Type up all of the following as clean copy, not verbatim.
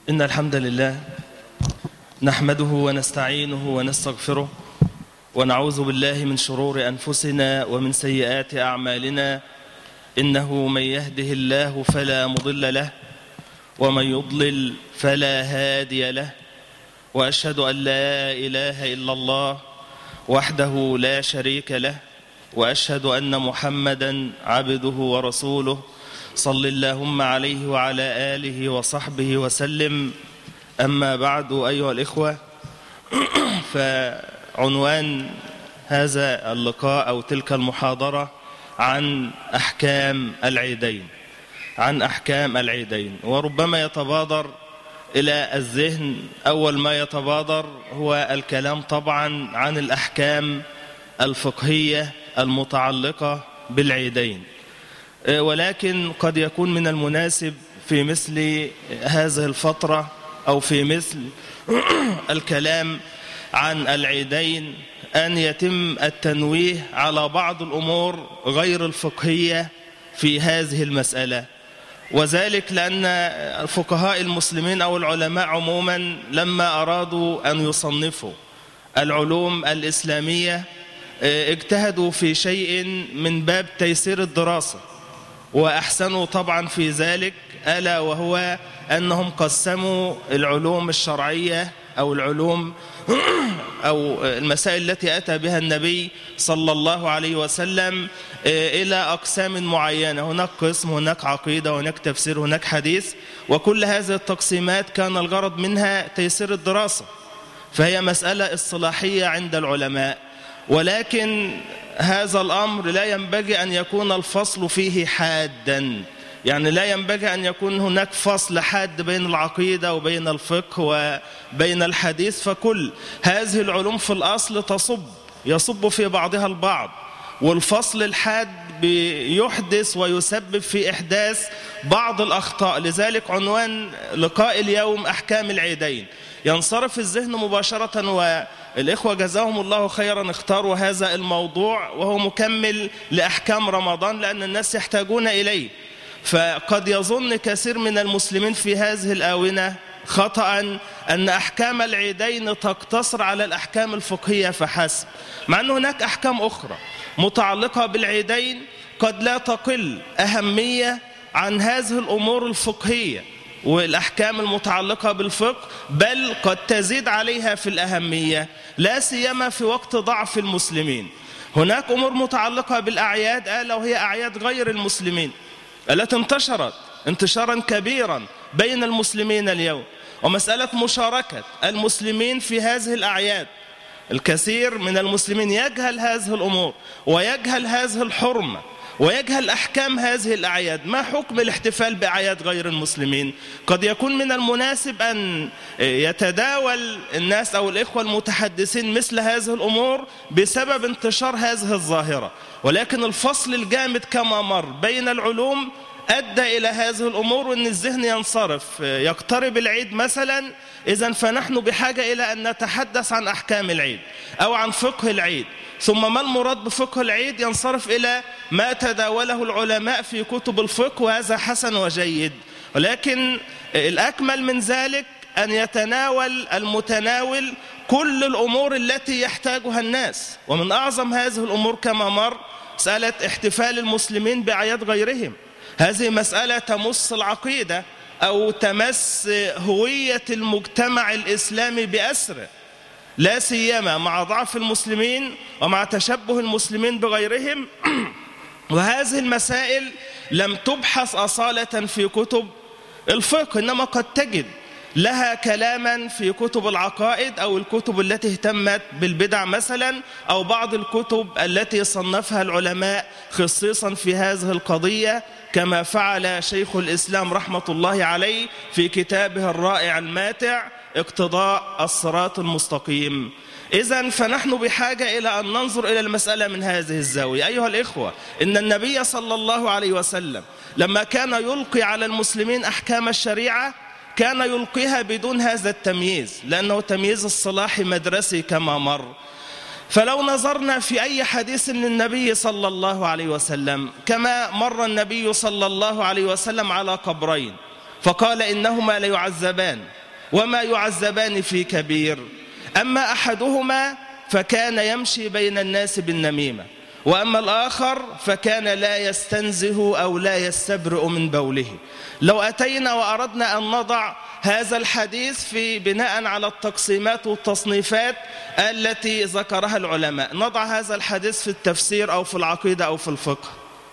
إن الحمد لله نحمده ونستعينه ونستغفره ونعوذ بالله من شرور أنفسنا ومن سيئات أعمالنا. إنه من يهده الله فلا مضل له ومن يضلل فلا هادي له، وأشهد أن لا إله إلا الله وحده لا شريك له، وأشهد أن محمدا عبده ورسوله صل اللهم عليه وعلى آله وصحبه وسلم. أما بعد أيها الإخوة، فعنوان هذا اللقاء أو تلك المحاضرة عن أحكام العيدين. وربما يتبادر إلى الذهن أول ما يتبادر هو الكلام طبعا عن الأحكام الفقهية المتعلقة بالعيدين، ولكن قد يكون من المناسب في مثل هذه الفترة أو في مثل الكلام عن العيدين أن يتم التنويه على بعض الأمور غير الفقهية في هذه المسألة، وذلك لأن الفقهاء المسلمين أو العلماء عموما لما أرادوا أن يصنفوا العلوم الإسلامية اجتهدوا في شيء من باب تيسير الدراسة، وأحسنوا طبعا في ذلك، ألا وهو أنهم قسموا العلوم الشرعية أو العلوم أو المسائل التي أتى بها النبي صلى الله عليه وسلم إلى أقسام معينة. هناك قسم، هناك عقيدة، هناك تفسير، هناك حديث، وكل هذه التقسيمات كان الغرض منها تيسير الدراسة، فهي مسألة اصطلاحية عند العلماء. ولكن هذا الأمر لا ينبغي أن يكون الفصل فيه حادا، يعني لا ينبغي أن يكون هناك فصل حاد بين العقيدة وبين الفقه وبين الحديث، فكل هذه العلوم في الأصل يصب في بعضها البعض، والفصل الحاد بيحدث ويسبب في إحداث بعض الأخطاء. لذلك عنوان لقاء اليوم أحكام العيدين. ينصرف الذهن مباشرة، والإخوة جزاهم الله خيرا اختاروا هذا الموضوع وهو مكمل لأحكام رمضان، لأن الناس يحتاجون إليه. فقد يظن كثير من المسلمين في هذه الآونة خطأ أن أحكام العيدين تقتصر على الأحكام الفقهية فحسب، مع أن هناك أحكام أخرى متعلقة بالعيدين قد لا تقل أهمية عن هذه الأمور الفقهية والأحكام المتعلقة بالفقه، بل قد تزيد عليها في الأهمية، لا سيما في وقت ضعف المسلمين. هناك أمور متعلقة بالأعياد، ألا وهي أعياد غير المسلمين التي انتشرت انتشارا كبيرا بين المسلمين اليوم، ومسألة مشاركة المسلمين في هذه الأعياد. الكثير من المسلمين يجهل هذه الأمور ويجهل هذه الحرمة ويجهل أحكام هذه الأعياد. ما حكم الاحتفال بأعياد غير المسلمين؟ قد يكون من المناسب أن يتداول الناس أو الإخوة المتحدثين مثل هذه الأمور بسبب انتشار هذه الظاهرة، ولكن الفصل الجامد كما مر بين العلوم أدى إلى هذه الأمور، وأن الذهن ينصرف. يقترب العيد مثلا، إذن فنحن بحاجة إلى أن نتحدث عن أحكام العيد أو عن فقه العيد، ثم ما المراد بفقه العيد ينصرف إلى ما تداوله العلماء في كتب الفقه، وهذا حسن وجيد. ولكن الأكمل من ذلك أن يتناول المتناول كل الأمور التي يحتاجها الناس، ومن أعظم هذه الأمور كما مر مسألة احتفال المسلمين بأعياد غيرهم. هذه مسألة تمس العقيدة أو تمس هوية المجتمع الإسلامي بأسره، لا سيما مع ضعف المسلمين ومع تشبه المسلمين بغيرهم. وهذه المسائل لم تبحث أصالة في كتب الفقه، إنما قد تجد لها كلاما في كتب العقائد أو الكتب التي اهتمت بالبدع مثلا، أو بعض الكتب التي صنفها العلماء خصيصا في هذه القضية، كما فعل شيخ الإسلام رحمة الله عليه في كتابه الرائع الماتع اقتضاء الصراط المستقيم. إذن فنحن بحاجة إلى أن ننظر إلى المسألة من هذه الزاوية. أيها الإخوة، إن النبي صلى الله عليه وسلم لما كان يلقي على المسلمين أحكام الشريعة كان يلقيها بدون هذا التمييز، لأنه تمييز الصلاح مدرسي كما مر. فلو نظرنا في أي حديث للنبي صلى الله عليه وسلم، كما مر النبي صلى الله عليه وسلم على قبرين فقال إنهما ليعذبان وما يعذبان في كبير. أما أحدهما فكان يمشي بين الناس بالنميمة، وأما الآخر فكان لا يستنزه أو لا يستبرئ من بوله. لو أتينا وأردنا أن نضع هذا الحديث في بناء على التقسيمات والتصنيفات التي ذكرها العلماء، نضع هذا الحديث في التفسير أو في العقيدة أو في الفقه،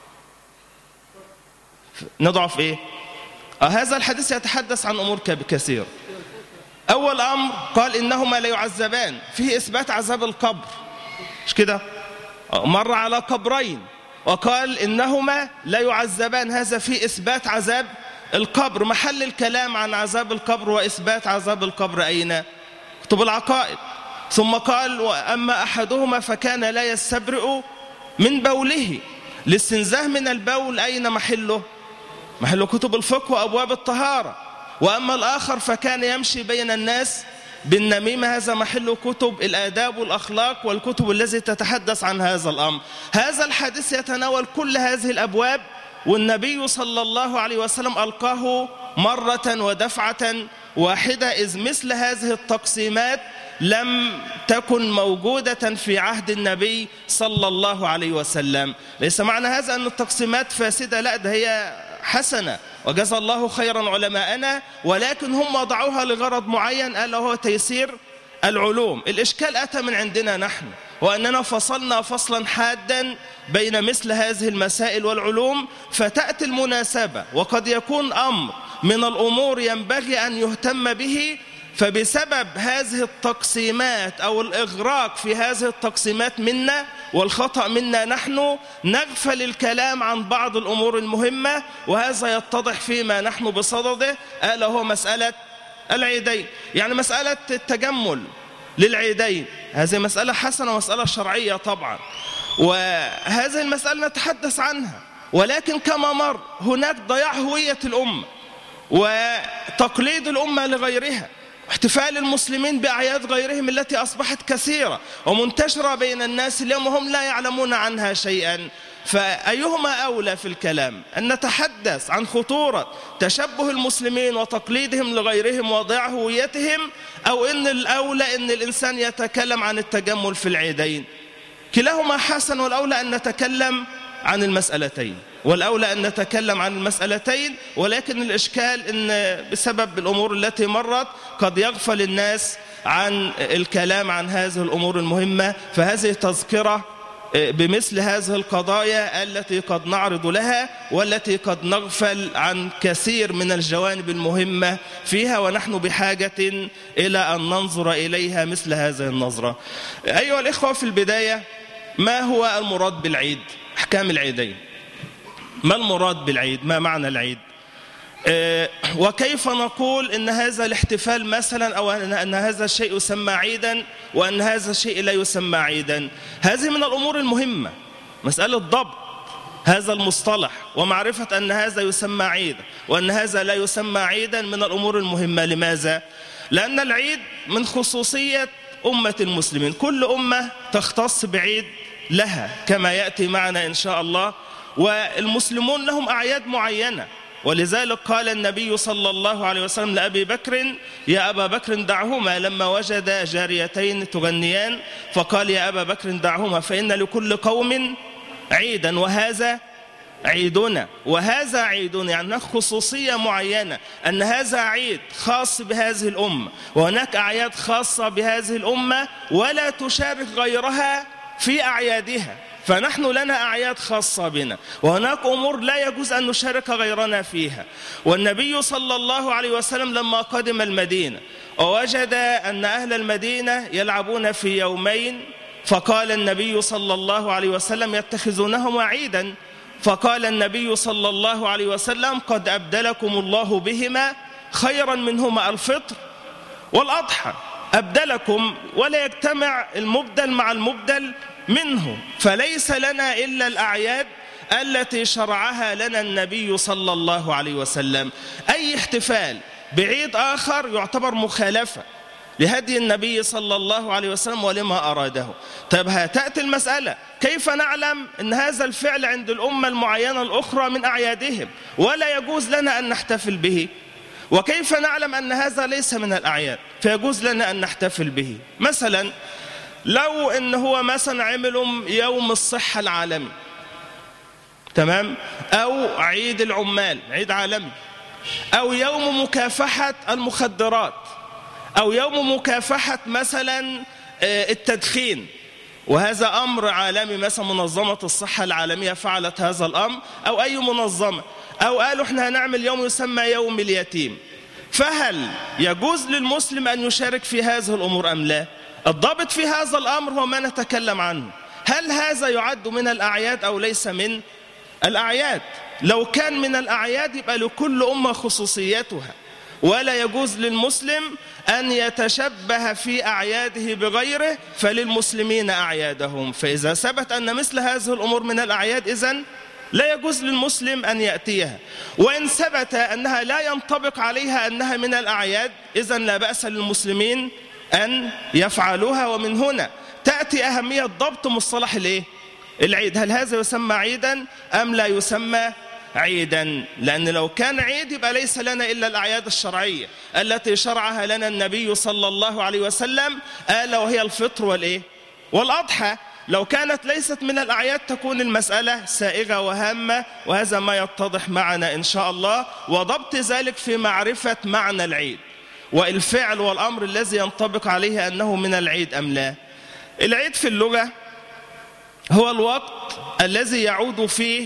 نضع في إيه؟ هذا الحديث يتحدث عن أمور كثيرة. أول أمر قال إنهما لا يعذبان، فيه إثبات عذاب القبر، مش كده؟ مر على قبرين وقال إنهما لا يعذبان، هذا فيه إثبات عذاب القبر. محل الكلام عن عذاب القبر وإثبات عذاب القبر أين؟ كتب العقائد. ثم قال وأما أحدهما فكان لا يستبرئ من بوله، الاستنزاه من البول أين محله؟ محل كتب الفقه وأبواب الطهارة. وأما الآخر فكان يمشي بين الناس بالنميمة، هذا محل كتب الآداب والأخلاق والكتب التي تتحدث عن هذا الأمر. هذا الحديث يتناول كل هذه الأبواب، والنبي صلى الله عليه وسلم ألقاه مرة ودفعة واحدة، إذ مثل هذه التقسيمات لم تكن موجودة في عهد النبي صلى الله عليه وسلم. ليس معنى هذا أن التقسيمات فاسدة، لا، ده هي حسنة وجزى الله خيرا علماءنا، ولكن هم وضعوها لغرض معين ألا هو تيسير العلوم. الإشكال أتى من عندنا نحن، وأننا فصلنا فصلا حادا بين مثل هذه المسائل والعلوم، فتأتي المناسبة وقد يكون أمر من الأمور ينبغي أن يهتم به، فبسبب هذه التقسيمات أو الإغراق في هذه التقسيمات منا والخطأ منا نحن نغفل الكلام عن بعض الأمور المهمة، وهذا يتضح فيما نحن بصدده، ألا هو مسألة العيدين. يعني مسألة التجمل للعيدين هذه مسألة حسنة ومسألة شرعية طبعا، وهذه المسألة نتحدث عنها، ولكن كما مر هناك ضياع هوية الأمة وتقليد الأمة لغيرها، احتفال المسلمين بأعياد غيرهم التي أصبحت كثيرة ومنتشرة بين الناس اليوم وهم لا يعلمون عنها شيئا. فأيهما أولى في الكلام؟ أن نتحدث عن خطورة تشبه المسلمين وتقليدهم لغيرهم وضياع هويتهم، أو إن الأولى أن الإنسان يتكلم عن التجمل في العيدين؟ كلاهما حسن، والأولى أن نتكلم عن المسألتين، والأولى أن نتكلم عن المسألتين، ولكن الإشكال أن بسبب الأمور التي مرت قد يغفل الناس عن الكلام عن هذه الأمور المهمة. فهذه تذكرة بمثل هذه القضايا التي قد نعرض لها والتي قد نغفل عن كثير من الجوانب المهمة فيها، ونحن بحاجة إلى أن ننظر إليها مثل هذه النظرة. أيها الإخوة، في البداية ما هو المراد بالعيد؟ أحكام العيدين، ما المراد بالعيد؟ ما معنى العيد؟ وكيف نقول إن هذا الاحتفال مثلا، أو أن هذا الشيء يسمى عيدا وأن هذا الشيء لا يسمى عيدا؟ هذه من الأمور المهمة، مسألة ضبط هذا المصطلح ومعرفة أن هذا يسمى عيدا وأن هذا لا يسمى عيدا من الأمور المهمة. لماذا؟ لأن العيد من خصوصية أمة المسلمين، كل أمة تختص بعيد لها كما يأتي معنا إن شاء الله، والمسلمون لهم أعياد معينة. ولذلك قال النبي صلى الله عليه وسلم لأبي بكر: يا أبا بكر دعهما، لما وجد جاريتين تغنيان فقال: يا أبا بكر دعهما فإن لكل قوم عيدا وهذا عيدنا وهذا عيدنا. يعني هناك خصوصية معينة، أن هذا عيد خاص بهذه الأمة وهناك أعياد خاصة بهذه الأمة ولا تشارك غيرها في أعيادها. فنحن لنا أعياد خاصة بنا وهناك أمور لا يجوز أن نشارك غيرنا فيها. والنبي صلى الله عليه وسلم لما قدم المدينة ووجد أن أهل المدينة يلعبون في يومين، فقال النبي صلى الله عليه وسلم: يتخذونهما عيدا. فقال النبي صلى الله عليه وسلم: قد أبدلكم الله بهما خيرا منهما الفطر والأضحى. أبدلكم، ولا يجتمع المبدل مع المبدل منه، فليس لنا إلا الأعياد التي شرعها لنا النبي صلى الله عليه وسلم. أي احتفال بعيد آخر يعتبر مخالفة لهدي النبي صلى الله عليه وسلم ولما أراده. طيب تأتي المسألة: كيف نعلم أن هذا الفعل عند الأمة المعينة الأخرى من أعيادهم ولا يجوز لنا أن نحتفل به؟ وكيف نعلم أن هذا ليس من الأعياد فيجوز لنا أن نحتفل به؟ مثلا لو إن هو مثلا عملوا يوم الصحة العالمي، تمام، أو عيد العمال، عيد عالمي، أو يوم مكافحة المخدرات، أو يوم مكافحة مثلا التدخين، وهذا أمر عالمي، مثلا منظمة الصحة العالمية فعلت هذا الأمر، أو أي منظمة، أو قالوا احنا هنعمل يوم يسمى يوم اليتيم، فهل يجوز للمسلم أن يشارك في هذه الأمور أم لا؟ الضابط في هذا الأمر هو ما نتكلم عنه، هل هذا يعد من الأعياد أو ليس من الأعياد؟ لو كان من الأعياد يبقى لكل أمة خصوصيتها، ولا يجوز للمسلم أن يتشبه في أعياده بغيره، فللمسلمين أعيادهم. فإذا ثبت أن مثل هذه الأمور من الأعياد إذن لا يجوز للمسلم أن يأتيها، وإن ثبت أنها لا ينطبق عليها أنها من الأعياد إذن لا بأس للمسلمين أن يفعلوها. ومن هنا تأتي أهمية ضبط مصطلح العيد، هل هذا يسمى عيدا أم لا يسمى عيدا؟ لأن لو كان عيد يبقى ليس لنا إلا الأعياد الشرعية التي شرعها لنا النبي صلى الله عليه وسلم، ألا وهي الفطر والأضحى. لو كانت ليست من الأعياد تكون المسألة سائغة وهامة، وهذا ما يتضح معنا إن شاء الله، وضبط ذلك في معرفة معنى العيد والفعل والأمر الذي ينطبق عليه أنه من العيد أم لا. العيد في اللغة هو الوقت الذي يعود فيه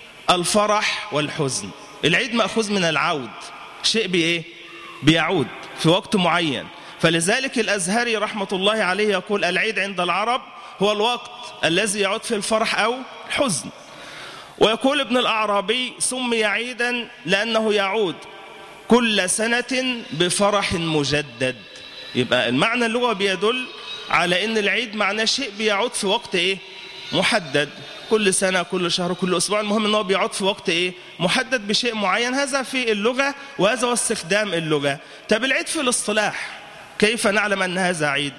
الفرح والحزن. العيد مأخوذ من العود، شيء بيعود في وقت معين، فلذلك الأزهري رحمة الله عليه يقول العيد عند العرب هو الوقت الذي يعود فيه الفرح أو الحزن. ويقول ابن الأعرابي سمي عيدا لأنه يعود كل سنة بفرح مجدد. يبقى المعنى اللغوي بيدل على أن العيد معناه شيء بيعود في وقت محدد، كل سنة، كل شهر، كل أسبوع، المهم أنه بيعود في وقت محدد بشيء معين. هذا في اللغة وهذا هو استخدام اللغة. طب العيد في الاصطلاح كيف نعلم أن هذا عيد؟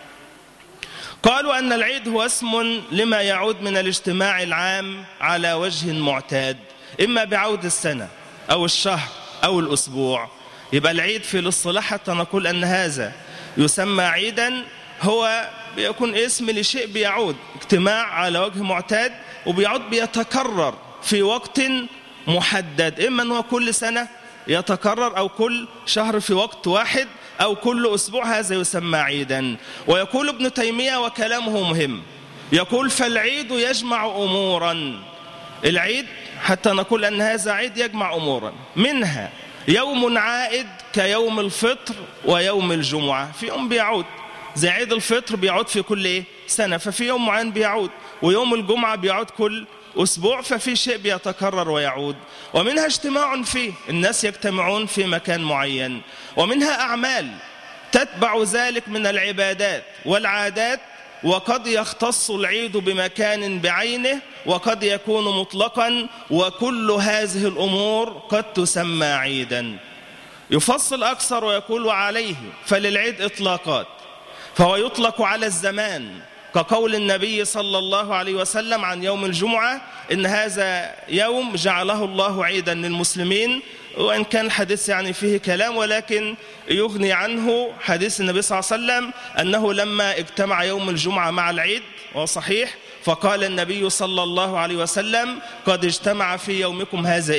قالوا أن العيد هو اسم لما يعود من الاجتماع العام على وجه معتاد، إما بعود السنة أو الشهر أو الأسبوع. يبقى العيد في الاصطلاح حتى نقول أن هذا يسمى عيدا هو بيكون اسم لشيء بيعود اجتماع على وجه معتاد، وبيعود بيتكرر في وقت محدد، إما أنه كل سنة يتكرر أو كل شهر في وقت واحد أو كل أسبوع، هذا يسمى عيدا. ويقول ابن تيمية وكلامه مهم، يقول فالعيد يجمع أمورا. العيد حتى نقول أن هذا عيد يجمع أمورا، منها يوم عائد كيوم الفطر ويوم الجمعة، في يوم بيعود زي عيد الفطر بيعود في كل سنة، ففي يوم معين بيعود، ويوم الجمعة بيعود كل أسبوع، ففي شيء بيتكرر ويعود. ومنها اجتماع فيه، الناس يجتمعون في مكان معين. ومنها أعمال تتبع ذلك من العبادات والعادات، وقد يختص العيد بمكان بعينه وقد يكون مطلقا، وكل هذه الأمور قد تسمى عيدا. يفصل أكثر ويقول وعليه فللعيد إطلاقات، فهو يطلق على الزمان كقول النبي صلى الله عليه وسلم عن يوم الجمعة إن هذا يوم جعله الله عيدا للمسلمين، وإن كان الحديث يعني فيه كلام، ولكن يغني عنه حديث النبي صلى الله عليه وسلم أنه لما اجتمع يوم الجمعة مع العيد، وصحيح، فقال النبي صلى الله عليه وسلم قد اجتمع في يومكم هذا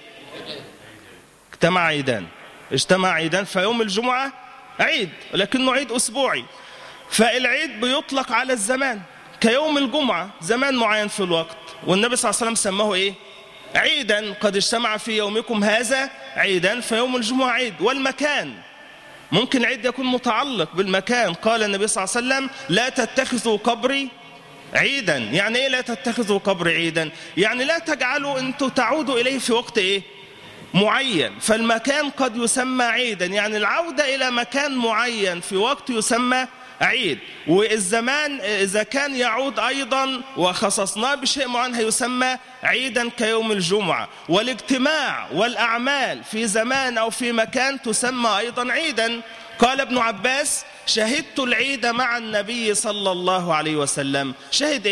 اجتمع عيدان، اجتمع عيدان، فيوم الجمعة عيد ولكنه عيد أسبوعي. فالعيد بيطلق على الزمان كيوم الجمعة، زمان معين في الوقت، والنبي صلى الله عليه وسلم سماه عيدا، قد اجتمع في يومكم هذا عيدا، فيوم الجمعة عيد. والمكان ممكن عيد يكون متعلق بالمكان، قال النبي صلى الله عليه وسلم لا تتخذوا قبري عيدا. يعني ايه لا تتخذوا قبري عيدا؟ يعني لا تجعلوا انتوا تعودوا اليه في وقت معين، فالمكان قد يسمى عيدا، يعني العودة الى مكان معين في وقت يسمى عيد. والزمان إذا كان يعود أيضا وخصصناه بشيء معين هيسمى عيدا كيوم الجمعة. والاجتماع والأعمال في زمان أو في مكان تسمى أيضا عيدا. قال ابن عباس شهدت العيد مع النبي صلى الله عليه وسلم. شهد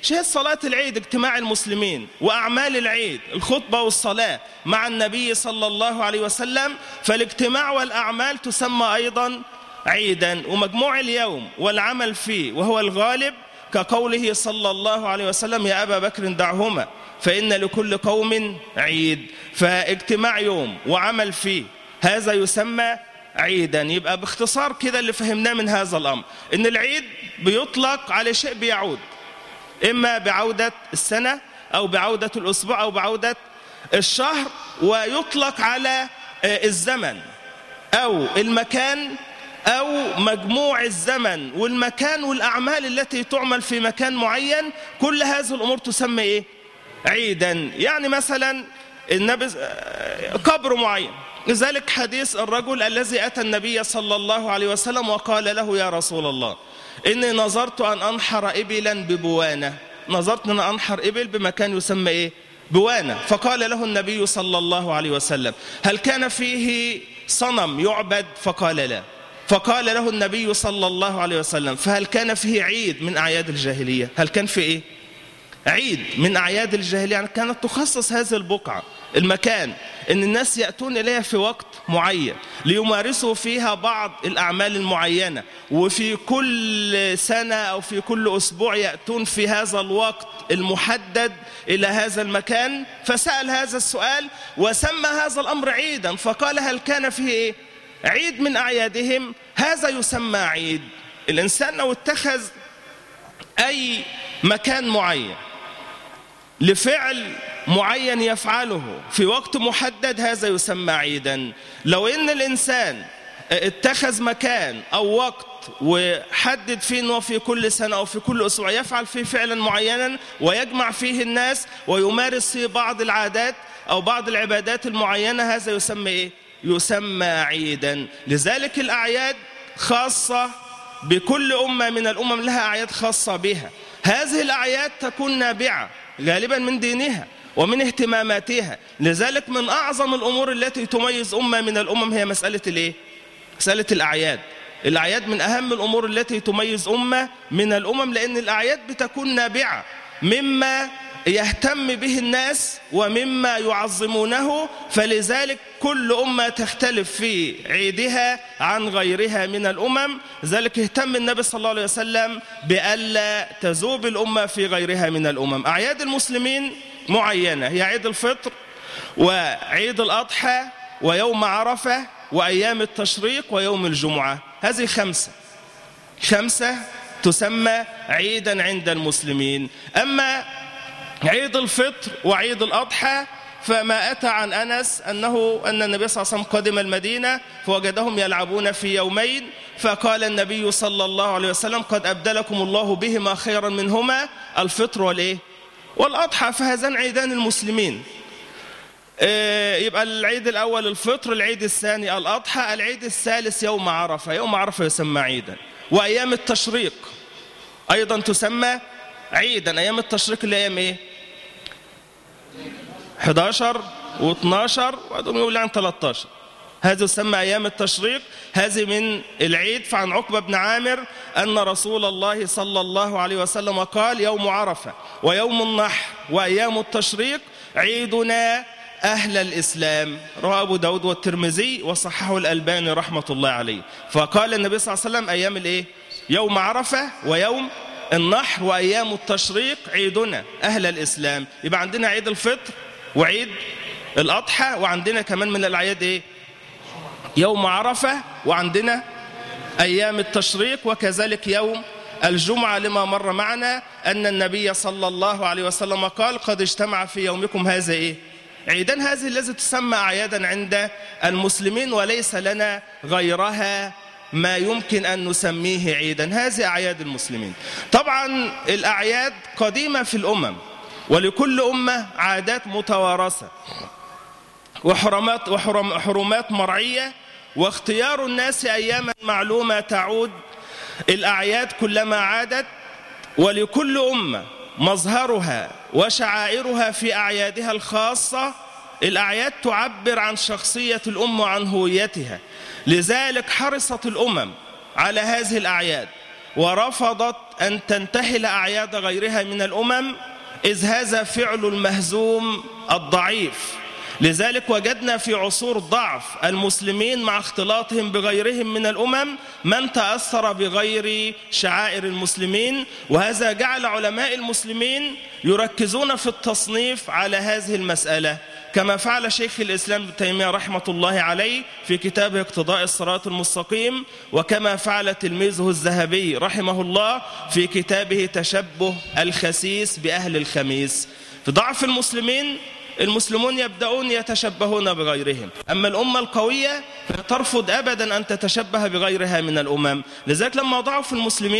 شهد صلاة العيد، اجتماع المسلمين وأعمال العيد، الخطبة والصلاة مع النبي صلى الله عليه وسلم، فالاجتماع والأعمال تسمى أيضا عيدا. ومجموع اليوم والعمل فيه وهو الغالب كقوله صلى الله عليه وسلم: يا أبا بكر دعهما فإن لكل قوم عيد. فاجتماع يوم وعمل فيه هذا يسمى عيدا. يبقى باختصار كده اللي فهمناه من هذا الأمر إن العيد بيطلق على شيء بيعود، إما بعودة السنة أو بعودة الأسبوع أو بعودة الشهر، ويطلق على الزمن أو المكان أو مجموع الزمن والمكان والأعمال التي تعمل في مكان معين. كل هذه الأمور تسمى إيه؟ عيدا. يعني مثلا النبي قبر معين، لذلك حديث الرجل الذي أتى النبي صلى الله عليه وسلم وقال له: يا رسول الله إني نظرت أن أنحر إبلا ببوانة، نظرت أن أنحر إبل بمكان يسمى إيه؟ بوانة. فقال له النبي صلى الله عليه وسلم: هل كان فيه صنم يعبد؟ فقال لا. فقال له النبي صلى الله عليه وسلم: فهل كان فيه عيد من أعياد الجاهلية؟ هل كان فيه إيه؟ عيد من أعياد الجاهلية. يعني كانت تخصص هذه البقعة المكان إن الناس يأتون إليها في وقت معين ليمارسوا فيها بعض الأعمال المعينة، وفي كل سنة أو في كل أسبوع يأتون في هذا الوقت المحدد إلى هذا المكان. فسأل هذا السؤال وسمى هذا الأمر عيدا، فقال: هل كان فيه إيه؟ عيد من أعيادهم، هذا يسمى عيد. الإنسان لو اتخذ أي مكان معين لفعل معين يفعله في وقت محدد، هذا يسمى عيدا. لو إن الإنسان اتخذ مكان أو وقت وحدد فيه أنه في كل سنة أو في كل أسبوع يفعل فيه فعلا معينا ويجمع فيه الناس ويمارس فيه بعض العادات أو بعض العبادات المعينة، هذا يسمى إيه؟ يسمى عيدا. لذلك الأعياد خاصة بكل أمة من الأمم، لها أعياد خاصة بها. هذه الأعياد تكون نابعة غالبا من دينها ومن اهتماماتها. لذلك من أعظم الأمور التي تميز أمة من الأمم هي مسألة الإيه؟ مسألة الأعياد. الأعياد من أهم الأمور التي تميز أمة من الأمم، لأن الأعياد بتكون نابعة مما يهتم به الناس ومما يعظمونه، فلذلك كل أمة تختلف في عيدها عن غيرها من الأمم. ذلك اهتم النبي صلى الله عليه وسلم بألا تذوب الأمة في غيرها من الأمم. أعياد المسلمين معينة، هي عيد الفطر وعيد الأضحى ويوم عرفة وأيام التشريق ويوم الجمعة. هذه خمسة تسمى عيدا عند المسلمين. أما عيد الفطر وعيد الأضحى فما أتى عن أنس أن النبي صلى الله عليه وسلم قدم المدينة فوجدهم يلعبون في يومين، فقال النبي صلى الله عليه وسلم: قد أبدلكم الله بهما خيرا منهما، الفطر والإيه؟ والأضحى. فهذان عيدان المسلمين. يبقى العيد الأول الفطر، العيد الثاني الأضحى، العيد الثالث يوم عرفة. يوم عرفة يسمى عيدا. وأيام التشريق أيضا تسمى عيدا. أيام التشريق اللي أيام إيه؟ 11 و12 وأدوم يقول عن 13. هذا يسمى أيام التشريق. هذه من العيد. فعن عقبة بن عامر أن رسول الله صلى الله عليه وسلم قال: يوم عرفة ويوم النحر وأيام التشريق عيدنا أهل الإسلام. رواه أبو داود والترمذي وصححه الألباني رحمة الله عليه. فقال النبي صلى الله عليه وسلم: أيام الإيه؟ يوم عرفة ويوم النحر وأيام التشريق عيدنا أهل الإسلام. يبقى عندنا عيد الفطر وعيد الأضحى، وعندنا كمان من الأعياد إيه؟ يوم عرفة، وعندنا أيام التشريق، وكذلك يوم الجمعة، لما مر معنا أن النبي صلى الله عليه وسلم قال: قد اجتمع في يومكم هذا إيه؟ عيدان. هذه التي تسمى أعيادا عند المسلمين، وليس لنا غيرها ما يمكن أن نسميه عيدا. هذه أعياد المسلمين. طبعا الأعياد قديمة في الأمم، ولكل أمة عادات متوارثة وحرمات مرعية، واختيار الناس أياما معلومة تعود الأعياد كلما عادت. ولكل أمة مظهرها وشعائرها في أعيادها الخاصة. الأعياد تعبر عن شخصية الأمة وعن هويتها. لذلك حرصت الأمم على هذه الأعياد ورفضت أن تنتحل أعياد غيرها من الأمم، إذ هذا فعل المهزوم الضعيف. لذلك وجدنا في عصور ضعف المسلمين مع اختلاطهم بغيرهم من الأمم من تأثر بغير شعائر المسلمين، وهذا جعل علماء المسلمين يركزون في التصنيف على هذه المسألة، كما فعل شيخ الإسلام ابن تيمية رحمة الله عليه في كتابه اقتضاء الصراط المستقيم، وكما فعل تلميذه الذهبي رحمه الله في كتابه تشبه الخسيس بأهل الخميس. في ضعف المسلمون يبدأون يتشبهون بغيرهم، أما الأمة القوية ترفض أبدا أن تتشبه بغيرها من الأمم. لذلك لما ضعف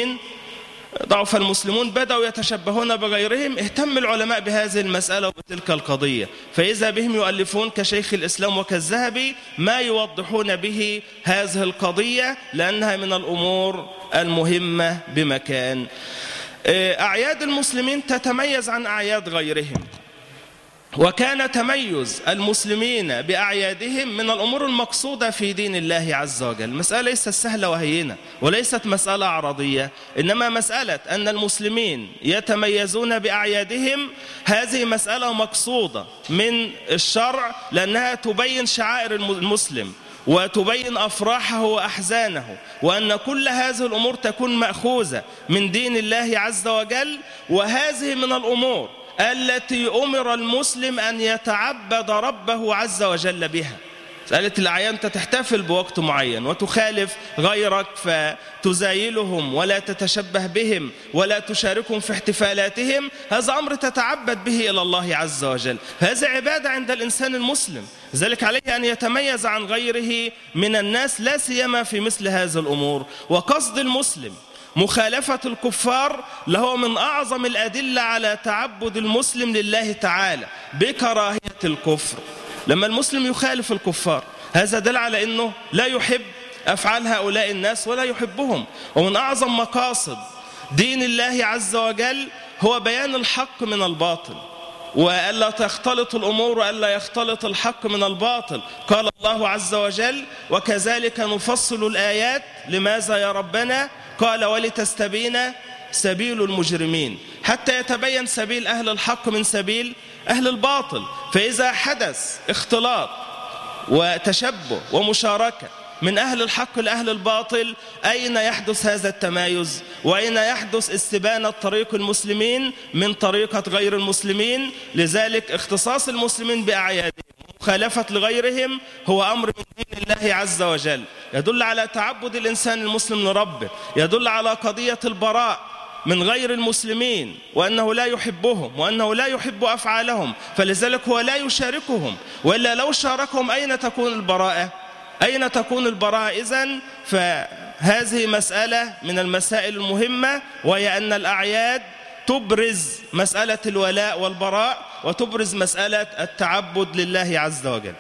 المسلمون بدأوا يتشبهون بغيرهم، اهتم العلماء بهذه المسألة وبتلك القضية، فإذا بهم يؤلفون كشيخ الإسلام وكالذهبي ما يوضحون به هذه القضية، لأنها من الأمور المهمة بمكان. أعياد المسلمين تتميز عن أعياد غيرهم، وكان تميز المسلمين بأعيادهم من الأمور المقصودة في دين الله عز وجل. المسألة ليست سهلة وهينة، وليست مسألة عرضية، إنما مسألة أن المسلمين يتميزون بأعيادهم، هذه مسألة مقصودة من الشرع، لأنها تبين شعائر المسلم وتبين أفراحه وأحزانه، وأن كل هذه الأمور تكون مأخوذة من دين الله عز وجل. وهذه من الأمور التي أمر المسلم أن يتعبد ربه عز وجل بها. مسألة الأعياد أنت تحتفل بوقت معين وتخالف غيرك فتزايلهم ولا تتشبه بهم ولا تشاركهم في احتفالاتهم، هذا أمر تتعبد به إلى الله عز وجل، هذا عبادة عند الإنسان المسلم، لذلك عليه أن يتميز عن غيره من الناس، لا سيما في مثل هذه الأمور. وقصد المسلم مخالفة الكفار له من أعظم الأدلة على تعبد المسلم لله تعالى بكراهية الكفر. لما المسلم يخالف الكفار هذا دل على أنه لا يحب أفعال هؤلاء الناس ولا يحبهم. ومن أعظم مقاصد دين الله عز وجل هو بيان الحق من الباطل، وألا تختلط الأمور وألا يختلط الحق من الباطل. قال الله عز وجل: وكذلك نفصل الآيات. لماذا يا ربنا؟ قال: ولتستبين سبيل المجرمين، حتى يتبين سبيل أهل الحق من سبيل أهل الباطل. فإذا حدث اختلاط وتشبه ومشاركة من أهل الحق لأهل الباطل، أين يحدث هذا التمايز؟ وأين يحدث استبانة طريق المسلمين من طريقة غير المسلمين؟ لذلك اختصاص المسلمين بأعيادهم مخالفة لغيرهم هو أمر من دين الله عز وجل، يدل على تعبد الإنسان المسلم لربه، يدل على قضية البراء من غير المسلمين، وأنه لا يحبهم وأنه لا يحب أفعالهم، فلذلك هو لا يشاركهم، وإلا لو شاركهم أين تكون البراءة؟ أين تكون البراءة إذن؟ فهذه مسألة من المسائل المهمة، وهي أن الأعياد تبرز مسألة الولاء والبراء، وتبرز مسألة التعبد لله عز وجل.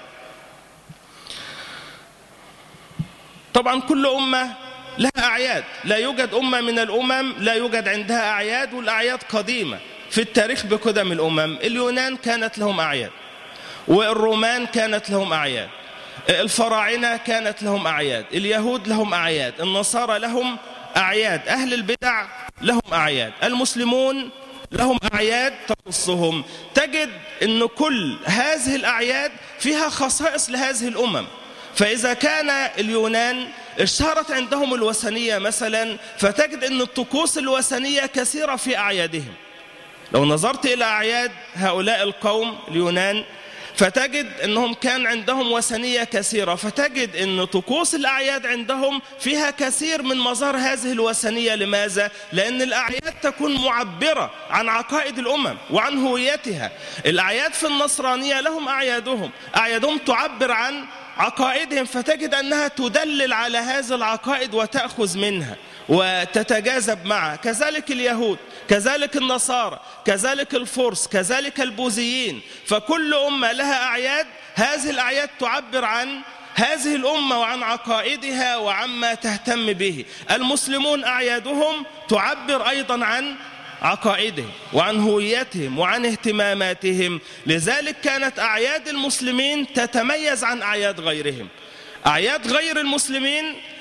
طبعا كل أمة لها أعياد، لا يوجد أمة من الأمم لا يوجد عندها أعياد، والأعياد قديمة في التاريخ بقدم الأمم. اليونان كانت لهم أعياد، والرومان كانت لهم أعياد، الفراعنة كانت لهم أعياد، اليهود لهم أعياد، النصارى لهم أعياد، أهل البدع لهم أعياد، المسلمون لهم أعياد تخصهم. تجد أن كل هذه الأعياد فيها خصائص لهذه الأمم. فإذا كان اليونان اشتهرت عندهم الوثنية مثلا، فتجد أن الطقوس الوثنية كثيرة في أعيادهم. لو نظرت إلى أعياد هؤلاء القوم اليونان فتجد أنهم كان عندهم وثنية كثيرة، فتجد أن طقوس الأعياد عندهم فيها كثير من مظاهر هذه الوثنية. لماذا؟ لأن الأعياد تكون معبرة عن عقائد الأمم وعن هويتها. الأعياد في النصرانية لهم أعيادهم تعبر عن عقائدهم، فتجد أنها تدلل على هذه العقائد وتأخذ منها وتتجاذب معها. كذلك اليهود، كذلك النصارى، كذلك الفرس، كذلك البوذيين. فكل أمة لها أعياد، هذه الأعياد تعبر عن هذه الأمة وعن عقائدها وعما تهتم به. المسلمون أعيادهم تعبر أيضا عن عقائدهم وعن هويتهم وعن اهتماماتهم. لذلك كانت أعياد المسلمين تتميز عن أعياد غيرهم. أعياد غير المسلمين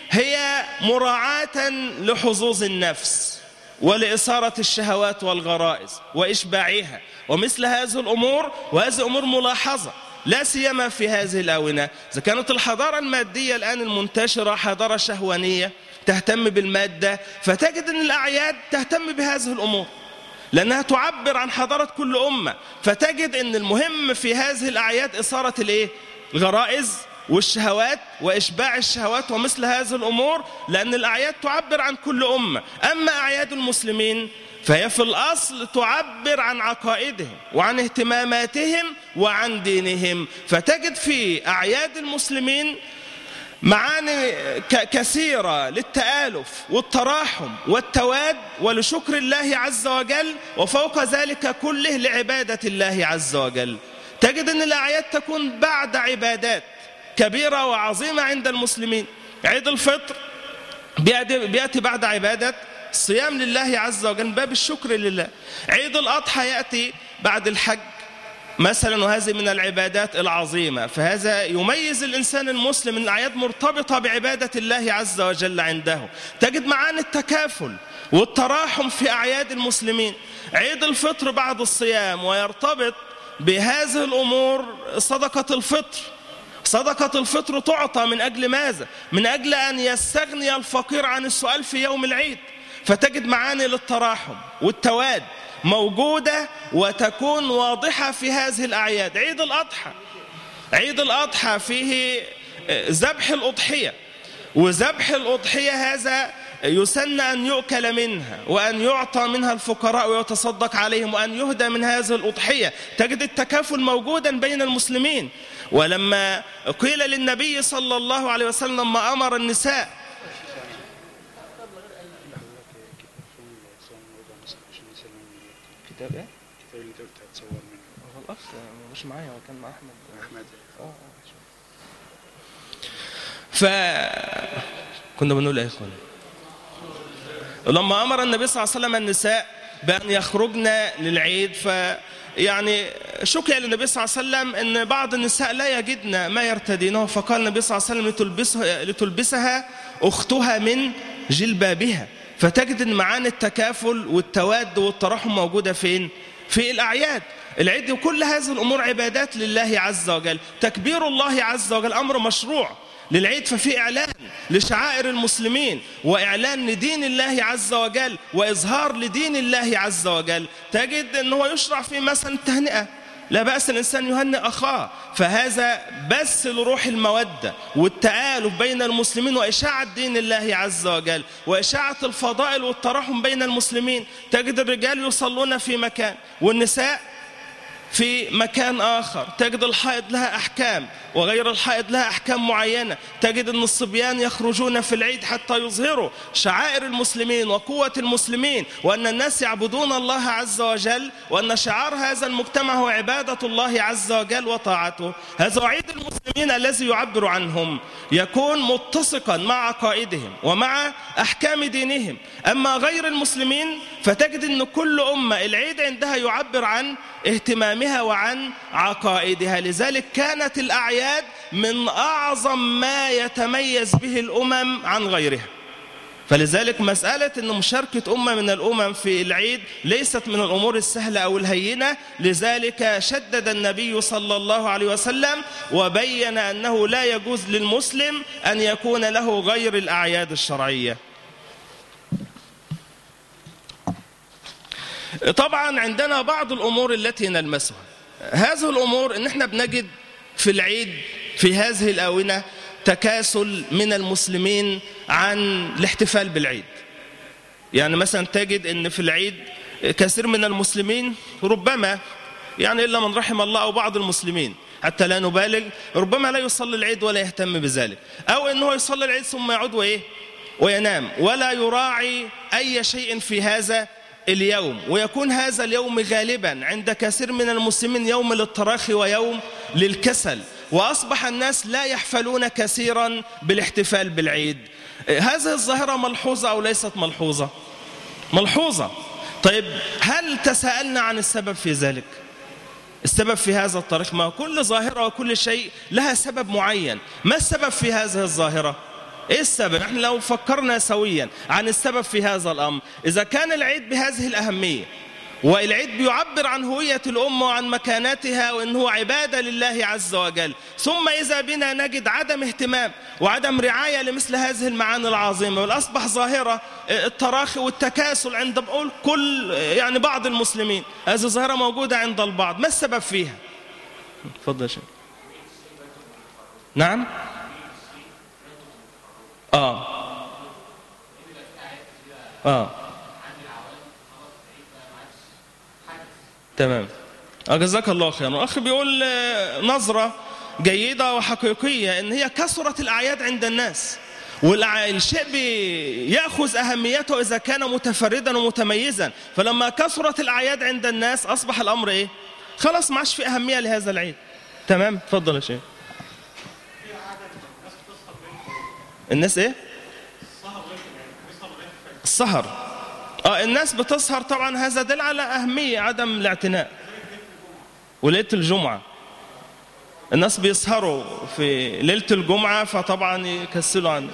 هي مراعاة لحظوظ النفس ولإثارة الشهوات والغرائز وإشباعها ومثل هذه الأمور، وهذه أمور ملاحظة لا سيما في هذه الآونة. إذا كانت الحضارة المادية الآن المنتشرة حضارة شهوانية تهتم بالمادة، فتجد أن الأعياد تهتم بهذه الأمور لأنها تعبر عن حضارة كل أمة، فتجد أن المهم في هذه الأعياد إثارة الغرائز والشهوات وإشباع الشهوات ومثل هذه الأمور، لأن الأعياد تعبر عن كل أمة. أما أعياد المسلمين فهي في الأصل تعبر عن عقائدهم وعن اهتماماتهم وعن دينهم، فتجد في أعياد المسلمين معاني كثيرة للتآلف والتراحم والتواد ولشكر الله عز وجل، وفوق ذلك كله لعبادة الله عز وجل. تجد أن الأعياد تكون بعد عبادات كبيرة وعظيمة عند المسلمين. عيد الفطر بيأتي بعد عبادة الصيام لله عز وجل، باب الشكر لله. عيد الأضحى يأتي بعد الحج مثلا، وهذه من العبادات العظيمة، فهذا يميز الإنسان المسلم أن الأعياد مرتبطة بعبادة الله عز وجل عنده. تجد معاني التكافل والتراحم في أعياد المسلمين. عيد الفطر بعد الصيام، ويرتبط بهذه الأمور صدقة الفطر. صدقة الفطر تعطى من أجل ماذا؟ من أجل أن يستغني الفقير عن السؤال في يوم العيد، فتجد معاني للتراحم والتواد موجودة وتكون واضحة في هذه الأعياد. عيد الأضحى فيه ذبح الأضحية، وذبح الأضحية هذا يسن أن يؤكل منها وأن يعطى منها الفقراء ويتصدق عليهم وأن يهدى من هذه الأضحية. تجد التكافل موجودا بين المسلمين. ولما قيل للنبي صلى الله عليه وسلم ما أمر النساء كتاب ايه؟ كتاب اللي انت هتصور منه. هو الأخ مش معايا، هو كان مع أحمد. كنا بنقول ايه يا اخوان؟ لما أمر النبي صلى الله عليه وسلم النساء بأن يخرجن للعيد، يعني شكي للنبي صلى الله عليه وسلم أن بعض النساء لا يجدن ما يرتدينه، فقال النبي صلى الله عليه وسلم لتلبسها أختها من جلبابها. فتجد أن معاني التكافل والتواد والتراحم موجودة فين؟ في الأعياد. العيد وكل هذه الأمور عبادات لله عز وجل. تكبير الله عز وجل أمر مشروع للعيد، ففي إعلان لشعائر المسلمين وإعلان لدين الله عز وجل وإظهار لدين الله عز وجل. تجد أنه يشرع في مثلا التهنئة، لا بأس الإنسان يهنئ أخاه، فهذا بس لروح المودة والتآلف بين المسلمين وإشاعة دين الله عز وجل وإشاعة الفضائل والتراحم بين المسلمين. تجد الرجال يصلون في مكان والنساء في مكان آخر. تجد الحائض لها أحكام وغير الحائض لها أحكام معينة. تجد أن الصبيان يخرجون في العيد حتى يظهروا شعائر المسلمين وقوة المسلمين، وأن الناس يعبدون الله عز وجل، وأن شعار هذا المجتمع هو عبادة الله عز وجل وطاعته. هذا عيد المسلمين الذي يعبر عنهم، يكون متسقا مع عقائدهم ومع أحكام دينهم. أما غير المسلمين فتجد أن كل أمة العيد عندها يعبر عن اهتمامها وعن عقائدها. لذلك كانت الأعياد من أعظم ما يتميز به الأمم عن غيرها. فلذلك مسألة أن مشاركة أمة من الأمم في العيد ليست من الأمور السهلة أو الهينة. لذلك شدد النبي صلى الله عليه وسلم وبين أنه لا يجوز للمسلم أن يكون له غير الأعياد الشرعية. طبعا عندنا بعض الأمور التي نلمسها. هذه الأمور أن احنا بنجد في العيد في هذه الآونة تكاسل من المسلمين عن الاحتفال بالعيد. يعني مثلا تجد أن في العيد كثير من المسلمين ربما، يعني إلا من رحم الله أو بعض المسلمين حتى لا نبالغ، ربما لا يصلي العيد ولا يهتم بذلك، أو أنه يصلي العيد ثم يعود وينام ولا يراعي أي شيء في هذا اليوم. ويكون هذا اليوم غالبا عند كثير من المسلمين يوم للتراخي ويوم للكسل، وأصبح الناس لا يحفلون كثيرا بالاحتفال بالعيد. هذه الظاهرة ملحوظة أو ليست ملحوظة؟ ملحوظة. طيب هل تساءلنا عن السبب في ذلك؟ السبب في هذا التاريخ، ما كل ظاهرة وكل شيء لها سبب معين. ما السبب في هذه الظاهرة؟ إيه السبب؟ احنا لو فكرنا سويا عن السبب في هذا الأمر، إذا كان العيد بهذه الأهمية والعيد بيعبر عن هوية الأمة وعن مكانتها وأنه عبادة لله عز وجل، ثم إذا بنا نجد عدم اهتمام وعدم رعاية لمثل هذه المعاني العظيمة، والأصبح ظاهرة التراخي والتكاسل عند بقول كل يعني بعض المسلمين، هذه ظاهرة موجودة عند البعض، ما السبب فيها؟ تفضل يا شيخ. نعم. تمام. جزاك الله خيرا. الأخ بيقول نظرة جيدة وحقيقية إن هي كثرت الأعياد عند الناس، والشيء بيأخذ أهميته إذا كان متفردا ومتميزا، فلما كثرت الأعياد عند الناس أصبح الأمر إيه؟ خلاص ما عادش في أهمية لهذا العيد. تمام. تفضل يا شيخ. الناس إيه؟ السهر. الناس بتسهر طبعا، هذا دل على أهمية عدم الاعتناء. وليلة الجمعة الناس بيسهروا في ليلة الجمعة، فطبعا يكسلوا عنه.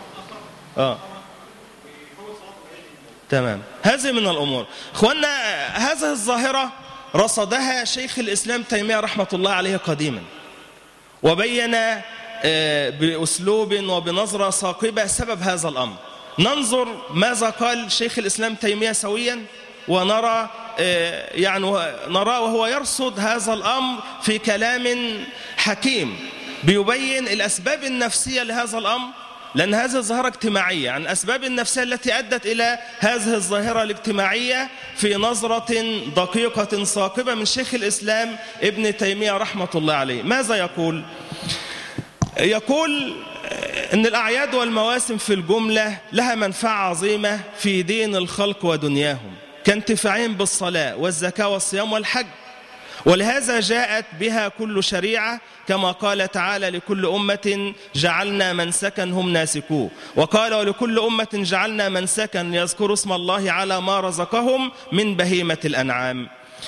تمام. هذه من الأمور. اخوانا، هذه الظاهرة رصدها شيخ الإسلام تيمية رحمة الله عليه قديما، وبين بأسلوب وبنظرة ثاقبة سبب هذا الأمر. ننظر ماذا قال شيخ الإسلام تيمية سويا، ونرى نرى وهو يرصد هذا الأمر في كلام حكيم بيبين الأسباب النفسية لهذا الأمر، لأن هذه الظاهرة اجتماعية، عن الأسباب النفسية التي أدت إلى هذه الظاهرة الاجتماعية في نظرة دقيقة ثاقبة من شيخ الإسلام ابن تيمية رحمة الله عليه. ماذا يقول؟ يقول إن الأعياد والمواسم في الجملة لها منفعة عظيمة في دين الخلق ودنياهم، كانتفاعهم بالصلاة والزكاة والصيام والحج، ولهذا جاءت بها كل شريعة، كما قال تعالى: لكل أمة جعلنا منسكا هم ناسكوه، وقال: ولكل أمة جعلنا منسكا ليذكروا اسم الله على ما رزقهم من بهيمة الأنعام.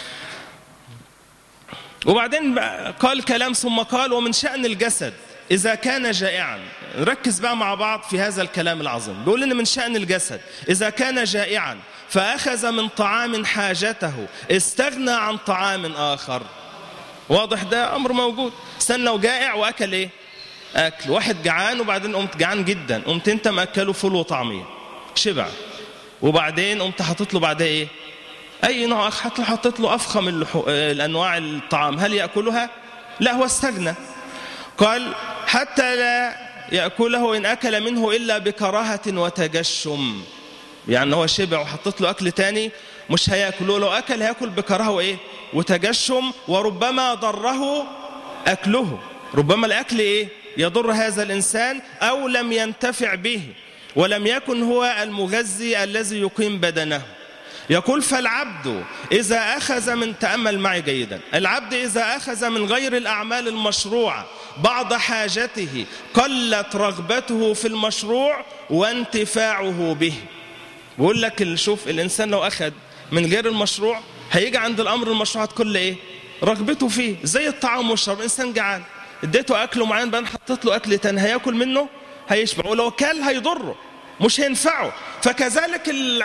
وبعدين قال كلام، ثم قال: ومن شأن الجسد إذا كان جائعا. نركز بقى مع بعض في هذا الكلام العظيم. بيقول لنا من شأن الجسد إذا كان جائعا فأخذ من طعام حاجته استغنى عن طعام آخر. واضح؟ ده أمر موجود. استنى وجائع وأكل إيه؟ أكل. واحد جعان وبعدين قمت جعان جدا، قمت أنت مأكله فول وطعمية، شبع، وبعدين قمت حاطط له بعدها إيه؟ أي نوع؟ حطيت له أفخم الأنواع الطعام، هل يأكلها؟ لا، هو استغنى. قال: حتى لا يأكله إن أكل منه إلا بكراهة وتجشم. يعني هو شبع وحطت له أكل تاني مش هيأكله، لو أكل هيأكل بكراهة وإيه؟ وتجشم. وربما ضره أكله، ربما الأكل إيه؟ يضر هذا الإنسان أو لم ينتفع به ولم يكن هو المغذي الذي يقيم بدنه. يقول: فالعبد إذا أخذ من، تأمل معي جيدا، العبد إذا أخذ من غير الأعمال المشروعة بعض حاجته قلت رغبته في المشروع وانتفاعه به. بقول لك شوف، الإنسان لو أخذ من غير المشروع هيجي عند الأمر المشروع كل إيه؟ رغبته فيه. زي الطعام والشرب، إنسان جعان اديته أكله معين بعدين حطيت له أكل تاني، هياكل منه؟ هيشبع، ولو كل هيضره مش هينفعه. فكذلك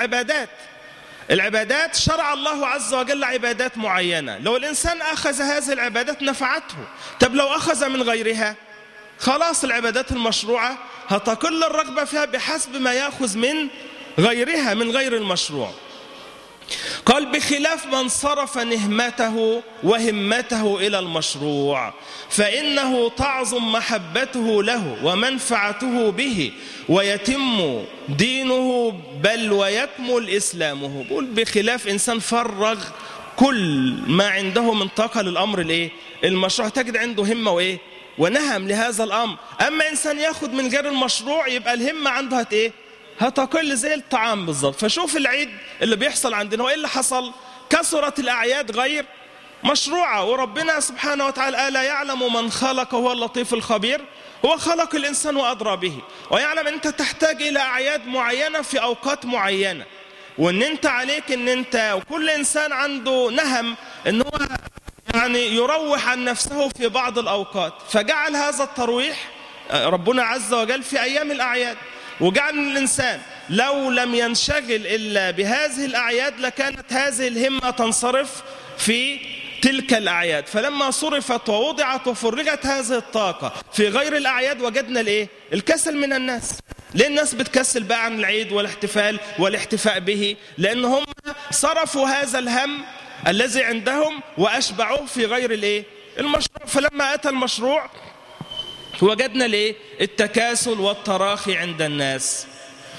العبادات شرع الله عز وجل عبادات معينة، لو الإنسان أخذ هذه العبادات نفعته. طب لو أخذ من غيرها خلاص العبادات المشروعة هتقل الرغبة فيها بحسب ما يأخذ من غيرها من غير المشروع. قال: بخلاف من صرف نهمته وهمته إلى المشروع فإنه تعظم محبته له ومنفعته به ويتم دينه بل ويكمل إسلامه. بقول بخلاف إنسان فرغ كل ما عنده من طاقة للأمر الإيه؟ المشروع، تجد عنده همة وإيه؟ ونهم لهذا الأمر. أما إنسان يأخذ من غير المشروع يبقى الهمة عنده إيه؟ هتقل زي الطعام بالظبط. فشوف العيد اللي بيحصل عندنا، وإيه اللي حصل؟ كثرت الأعياد غير مشروعة، وربنا سبحانه وتعالى قال: يعلم من خلق وهو اللطيف الخبير. هو خلق الإنسان وأدرى به، ويعلم أنت تحتاج إلى أعياد معينة في أوقات معينة، وأن أنت عليك أن أنت، وكل إنسان عنده نهم أنه يعني يروح عن نفسه في بعض الأوقات، فجعل هذا الترويح ربنا عز وجل في أيام الأعياد، وجعل الإنسان لو لم ينشغل إلا بهذه الأعياد لكانت هذه الهمة تنصرف في تلك الأعياد. فلما صرفت ووضعت وفرغت هذه الطاقة في غير الأعياد وجدنا الإيه؟ الكسل من الناس. ليه الناس بتكسل بقى عن العيد والاحتفال والاحتفاء به؟ لأن هم صرفوا هذا الهم الذي عندهم وأشبعوه في غير الإيه؟ المشروع. فلما أتى المشروع وجدنا الإيه؟ التكاسل والتراخي عند الناس.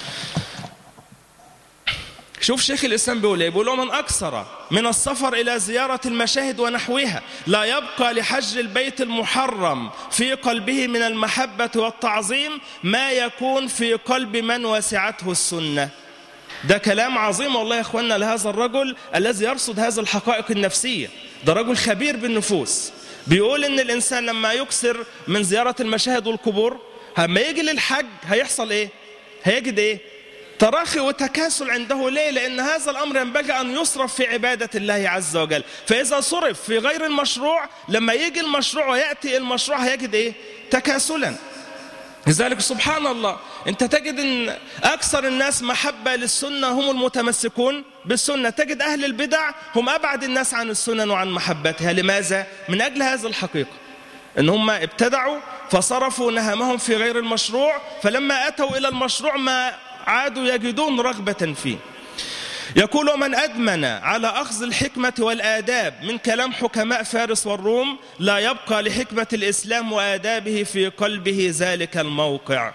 شوف شيخ الإسلام بيقول إيه؟ بيقول من أكثر من السفر إلى زيارة المشاهد ونحوها لا يبقى لحج البيت المحرم في قلبه من المحبة والتعظيم ما يكون في قلب من وسعته السنة. ده كلام عظيم والله يا أخوانا لهذا الرجل الذي يرصد هذه الحقائق النفسية. ده رجل خبير بالنفوس. بيقول إن الإنسان لما يكثر من زيارة المشاهد والقبور لما يجي للحج هيحصل إيه؟ هيجد إيه؟ تراخي وتكاسل عنده. ليه؟ لأن هذا الأمر ينبغي أن يصرف في عبادة الله عز وجل. فإذا صرف في غير المشروع لما يجي المشروع ويأتي المشروع هيجد إيه؟ تكاسلا. لذلك سبحان الله أنت تجد أن أكثر الناس محبة للسنة هم المتمسكون بالسنة. تجد أهل البدع هم أبعد الناس عن السنن وعن محبتها. لماذا؟ من أجل هذه الحقيقة أن هم ابتدعوا فصرفوا نهمهم في غير المشروع، فلما أتوا إلى المشروع ما عادوا يجدون رغبة فيه. يقول من أدمن على أخذ الحكمة والآداب من كلام حكماء فارس والروم لا يبقى لحكمة الإسلام وآدابه في قلبه ذلك الموقع.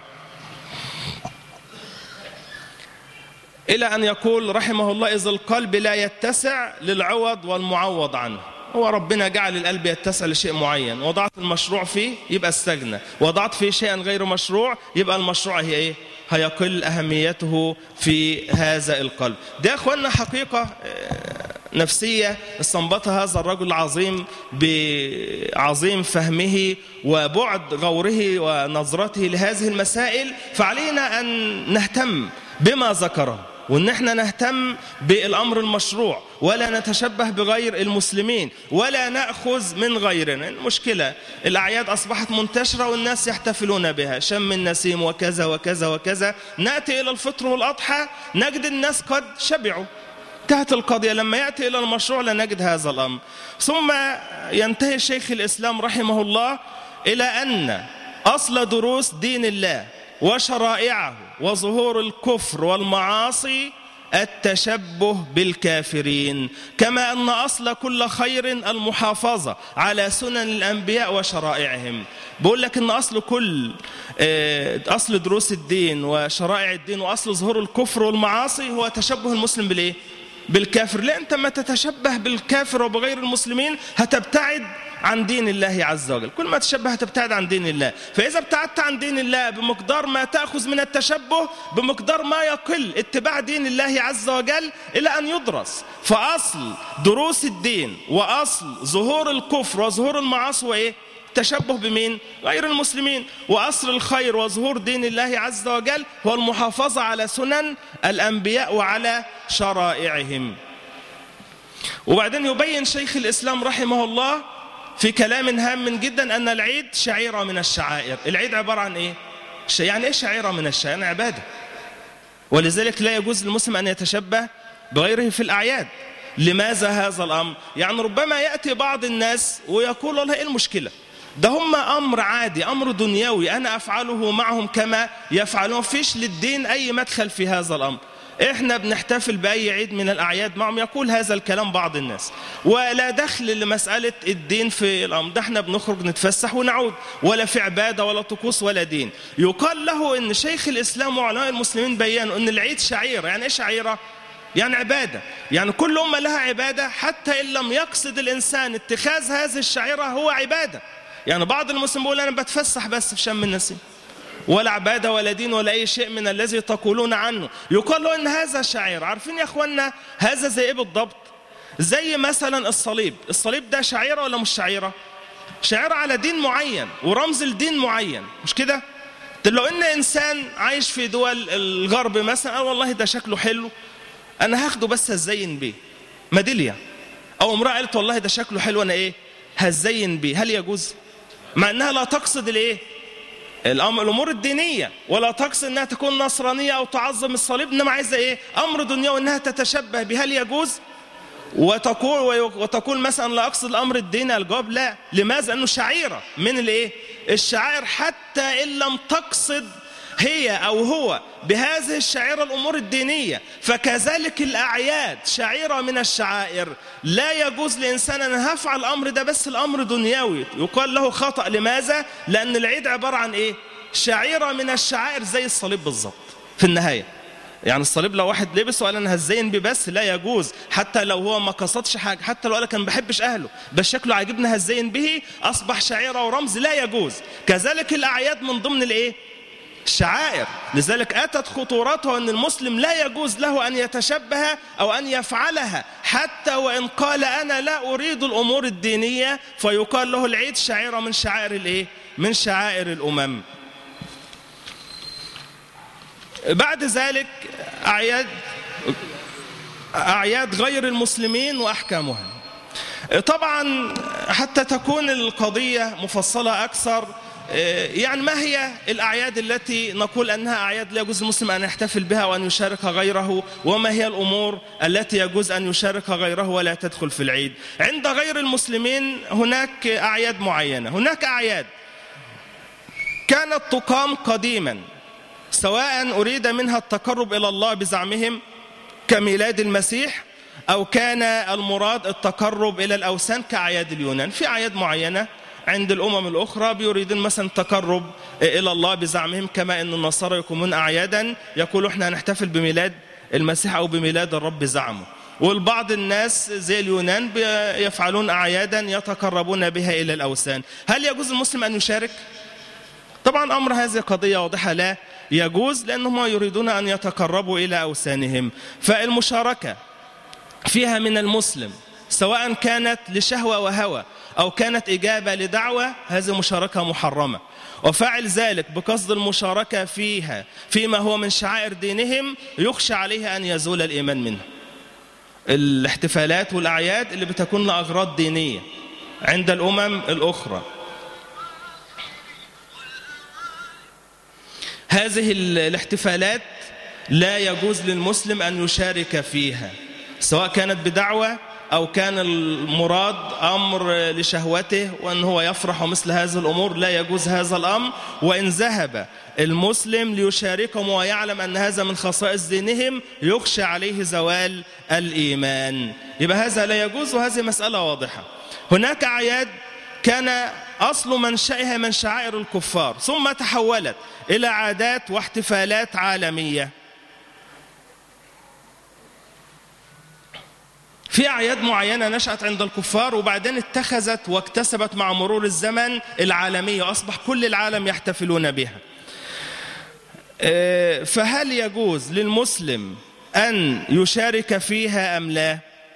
إلى أن يقول رحمه الله إذ القلب لا يتسع للعوض والمعوض عنه. هو ربنا جعل القلب يتسع لشيء معين، وضعت المشروع فيه يبقى استغنى، وضعت فيه شيئا غير مشروع يبقى المشروع هي إيه؟ هيقل أهميته في هذا القلب. ده أخوانا حقيقة نفسية استنبطها هذا الرجل العظيم بعظيم فهمه وبعد غوره ونظرته لهذه المسائل. فعلينا أن نهتم بما ذكره، وأن احنا نهتم بالأمر المشروع ولا نتشبه بغير المسلمين ولا نأخذ من غيرنا. المشكلة الأعياد أصبحت منتشرة والناس يحتفلون بها، شم النسيم وكذا وكذا وكذا. نأتي إلى الفطر والأضحى نجد الناس قد شبعوا، انتهت القضية. لما يأتي إلى المشروع لا نجد هذا الأمر. ثم ينتهي شيخ الإسلام رحمه الله إلى أن أصل دروس دين الله وشرائعه وظهور الكفر والمعاصي التشبه بالكافرين، كما أن أصل كل خير المحافظة على سنن الأنبياء وشرائعهم. بقول لك أن أصل دروس الدين وشرائع الدين وأصل ظهور الكفر والمعاصي هو تشبه المسلم بالإيه؟ بالكافر. لأن أنت ما تتشبه بالكافر وبغير المسلمين هتبتعد عن دين الله عز وجل. كل ما تشبه هتبتعد عن دين الله. فإذا ابتعدت عن دين الله بمقدار ما تأخذ من التشبه بمقدار ما يقل اتباع دين الله عز وجل إلى أن يدرس. فأصل دروس الدين وأصل ظهور الكفر وظهور المعاصي هو إيه؟ تشبه بمين؟ غير المسلمين. وأصل الخير وظهور دين الله عز وجل هو المحافظة على سنن الأنبياء وعلى شرائعهم. وبعدين يبين شيخ الإسلام رحمه الله في كلام هام جدا أن العيد شعيرة من الشعائر. العيد عبارة عن إيه؟ يعني إيه شعيرة من الشعائر؟ يعني عبادة. ولذلك لا يجوز للمسلم أن يتشبه بغيره في الأعياد. لماذا هذا الأمر؟ يعني ربما يأتي بعض الناس ويقول والله إيه المشكلة؟ ده هم أمر عادي، أمر دنيوي، أنا أفعله معهم كما يفعلون، فيش للدين أي مدخل في هذا الأمر. إحنا بنحتفل بأي عيد من الأعياد معهم. يقول هذا الكلام بعض الناس ولا دخل لمسألة الدين في الأمر ده. إحنا بنخرج نتفسح ونعود، ولا في عبادة ولا طقوس ولا دين. يقال له إن شيخ الإسلام وعلماء المسلمين بيّنوا إن العيد شعيرة. يعني إيه شعيرة؟ يعني عبادة. يعني كل أمة لها عبادة حتى إن لم يقصد الإنسان اتخاذ هذه الشعيرة هو عبادة. يعني بعض المسلمين بيقول أنا بتفسح بس في شم النسيم، ولا عبادة ولا دين ولا أي شيء من الذي تقولون عنه. يقال له إن هذا شعير. عارفين يا أخوانا هذا زي إيه بالضبط؟ زي مثلا الصليب. الصليب ده شعيرة ولا مش شعيرة؟ شعيرة على دين معين ورمز الدين معين، مش كده؟ لو إن إنسان عايش في دول الغرب مثلا قال والله ده شكله حلو أنا هاخده بس هزين بيه ميدالية، أو امرأة قالت والله ده شكله حلو أنا إيه؟ هزين بيه. هل يجوز؟ مع أنها لا تقصد الإيه؟ الأمور الدينية، ولا تقصد أنها تكون نصرانية أو تعظم الصليب، إنما عايزة إيه؟ أمر دنيوي، أنها تتشبه به. هل يجوز؟ وتقول مثلا لا أقصد الأمر الديني. الجواب لا. لماذا؟ أنه شعيرة من الإيه؟ الشعائر، حتى إن لم تقصد هي أو هو بهذه الشعيرة الأمور الدينية، فكذلك الأعياد شعيرة من الشعائر. لا يجوز لإنسان أن يفعل الأمر ده بس الأمر دنيوي، يقال له خطأ. لماذا؟ لأن العيد عبارة عن إيه؟ شعيرة من الشعائر، زي الصليب بالظبط في النهاية. يعني الصليب لو واحد لبس وقال أنا هزين بيه بس، لا يجوز، حتى لو هو ما قصدش حاجة، حتى لو قال كان بحبش أهله بس شكله عاجبني هزين به، أصبح شعيرة ورمز، لا يجوز. كذلك الأعياد من ضمن الإيه؟ الشعائر. لذلك أتت خطورتها أن المسلم لا يجوز له أن يتشبه أو أن يفعلها، حتى وإن قال أنا لا أريد الأمور الدينية، فيقال له العيد شعيرة من شعائر الإيه؟ من شعائر الأمم. بعد ذلك أعياد غير المسلمين وأحكامها. طبعا حتى تكون القضية مفصلة أكثر، يعني ما هي الأعياد التي نقول أنها أعياد لا يجوز المسلم أن يحتفل بها وأن يشارك غيره، وما هي الأمور التي يجوز أن يشارك غيره ولا تدخل في العيد؟ عند غير المسلمين هناك أعياد معينة. هناك أعياد كانت تقام قديما، سواء أريد منها التقرب إلى الله بزعمهم كميلاد المسيح، أو كان المراد التقرب إلى الأوثان كأعياد اليونان. في أعياد معينة عند الأمم الأخرى بيريدون مثلا التقرب إلى الله بزعمهم، كما أن النصارى يقومون أعيادا يقولوا إحنا هنحتفل بميلاد المسيح أو بميلاد الرب زعمه. والبعض الناس زي اليونان يفعلون أعيادا يتقربون بها إلى الأوثان. هل يجوز المسلم أن يشارك؟ طبعا أمر هذه قضية واضحة، لا يجوز، لأنهم يريدون أن يتقربوا إلى أوثانهم. فالمشاركة فيها من المسلم سواء كانت لشهوة وهوى أو كانت إجابة لدعوة، هذه مشاركة محرمة. وفاعل ذلك بقصد المشاركة فيها فيما هو من شعائر دينهم يخشى عليه أن يزول الإيمان منه. الاحتفالات والأعياد اللي بتكون لأغراض دينية عند الأمم الأخرى، هذه الاحتفالات لا يجوز للمسلم أن يشارك فيها، سواء كانت بدعوة أو كان المراد أمر لشهوته وأن هو يفرح مثل هذه الأمور، لا يجوز هذا الأمر. وإن ذهب المسلم ليشاركهم ويعلم أن هذا من خصائص دينهم يخشى عليه زوال الإيمان، يبقى هذا لا يجوز، وهذه مسألة واضحة. هناك أعياد كان أصل منشأها من شعائر الكفار، ثم تحولت إلى عادات واحتفالات عالمية. في أعياد معينة نشأت عند الكفار وبعدين اتخذت واكتسبت مع مرور الزمن العالمية، وأصبح كل العالم يحتفلون بها. فهل يجوز للمسلم أن يشارك فيها أم لا؟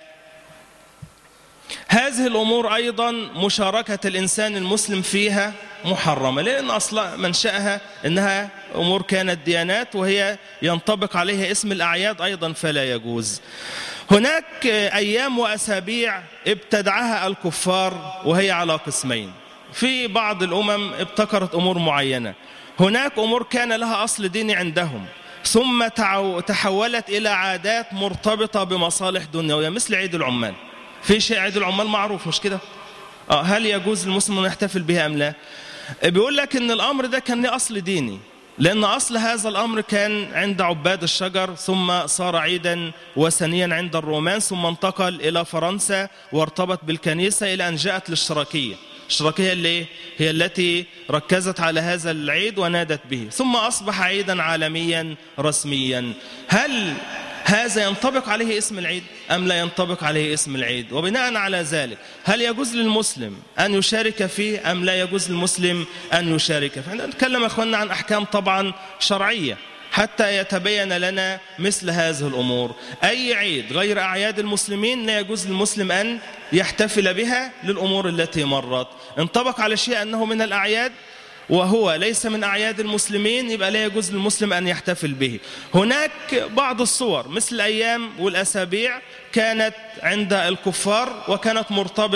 هذه الأمور أيضا مشاركة الإنسان المسلم فيها محرمة، لأن أصلا منشأها أنها أمور كانت ديانات وهي ينطبق عليها اسم الأعياد أيضا، فلا يجوز. هناك أيام وأسابيع ابتدعها الكفار وهي على قسمين. في بعض الأمم ابتكرت أمور معينة، هناك أمور كان لها أصل ديني عندهم ثم تحولت إلى عادات مرتبطة بمصالح دنيوية، مثل عيد العمال. في شيء عيد العمال معروف مش كده؟ هل يجوز للمسلم أن يحتفل بها أم لا؟ بيقول لك إن الأمر ده كان له أصل ديني، لأن أصل هذا الأمر كان عند عباد الشجر، ثم صار عيدا وثنيا عند الرومان، ثم انتقل إلى فرنسا وارتبط بالكنيسة إلى أن جاءت للاشتراكية. الاشتراكية اللي هي التي ركزت على هذا العيد ونادت به، ثم أصبح عيدا عالميا رسميا. هل هذا ينطبق عليه اسم العيد أم لا ينطبق عليه اسم العيد؟ وبناء على ذلك هل يجوز للمسلم أن يشارك فيه أم لا يجوز للمسلم أن يشارك فيه؟ احنا نتكلم يا أخواننا عن أحكام طبعا شرعية حتى يتبين لنا مثل هذه الأمور. أي عيد غير أعياد المسلمين لا يجوز للمسلم أن يحتفل بها للأمور التي مرت. انطبق على شيء أنه من الأعياد وهو ليس من أعياد المسلمين، يبقى لا يجوز للمسلم أن يحتفل به. هناك بعض الصور مثل الأيام والأسابيع كانت عند الكفار وكانت مرتبطة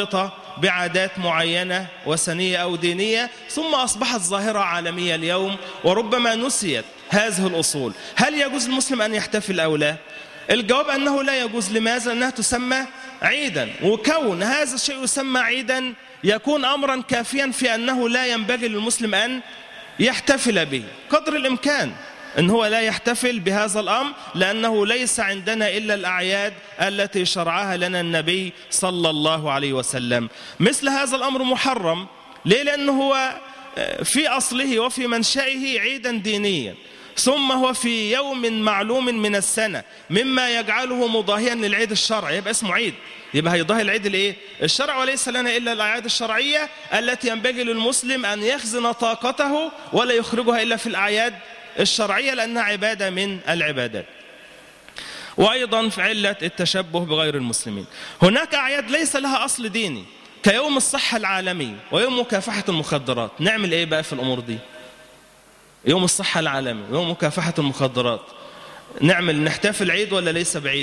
بعادات معينة وثنية أو دينية، ثم أصبحت ظاهرة عالمية اليوم وربما نسيت هذه الأصول. هل يجوز للمسلم أن يحتفل أو لا؟ الجواب أنه لا يجوز. لماذا؟ أنها تسمى عيدا، وكون هذا الشيء يسمى عيدا يكون أمرا كافيا في أنه لا ينبغي للمسلم أن يحتفل به قدر الإمكان، إن هو لا يحتفل بهذا الأمر، لأنه ليس عندنا إلا الأعياد التي شرعها لنا النبي صلى الله عليه وسلم. مثل هذا الأمر محرم. ليه؟ لأنه هو في أصله وفي منشئه عيدا دينيا، ثم هو في يوم معلوم من السنة، مما يجعله مضاهيا للعيد الشرعي، يبقى اسمه عيد، يبقى هيضاهي العيد الايه؟ الشرع. وليس لنا إلا الأعياد الشرعية التي ينبغي للمسلم أن يخزن طاقته ولا يخرجها إلا في الأعياد الشرعية، لأنها عبادة من العبادات. وأيضا في علة التشبه بغير المسلمين، هناك أعياد ليس لها أصل ديني كيوم الصحة العالمي ويوم مكافحة المخدرات. نعمل إيه بقى في الأمور دي؟ يوم الصحة العالمي ويوم مكافحة المخدرات، نحتفل عيد ولا ليس بعيد؟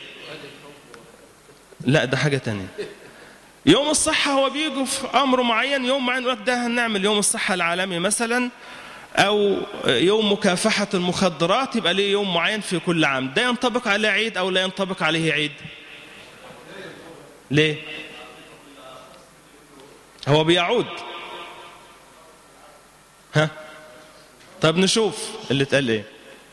لا، ده حاجة تانية. يوم الصحة هو بيجوا في أمر معين، يوم معين يقول لك ده هنعمل يوم الصحة العالمي مثلا، أو يوم مكافحة المخدرات، يبقى ليه يوم معين في كل عام. ده ينطبق عليه عيد أو لا ينطبق عليه عيد؟ ليه؟ هو بيعود. ها؟ طب نشوف اللي اتقال ايه.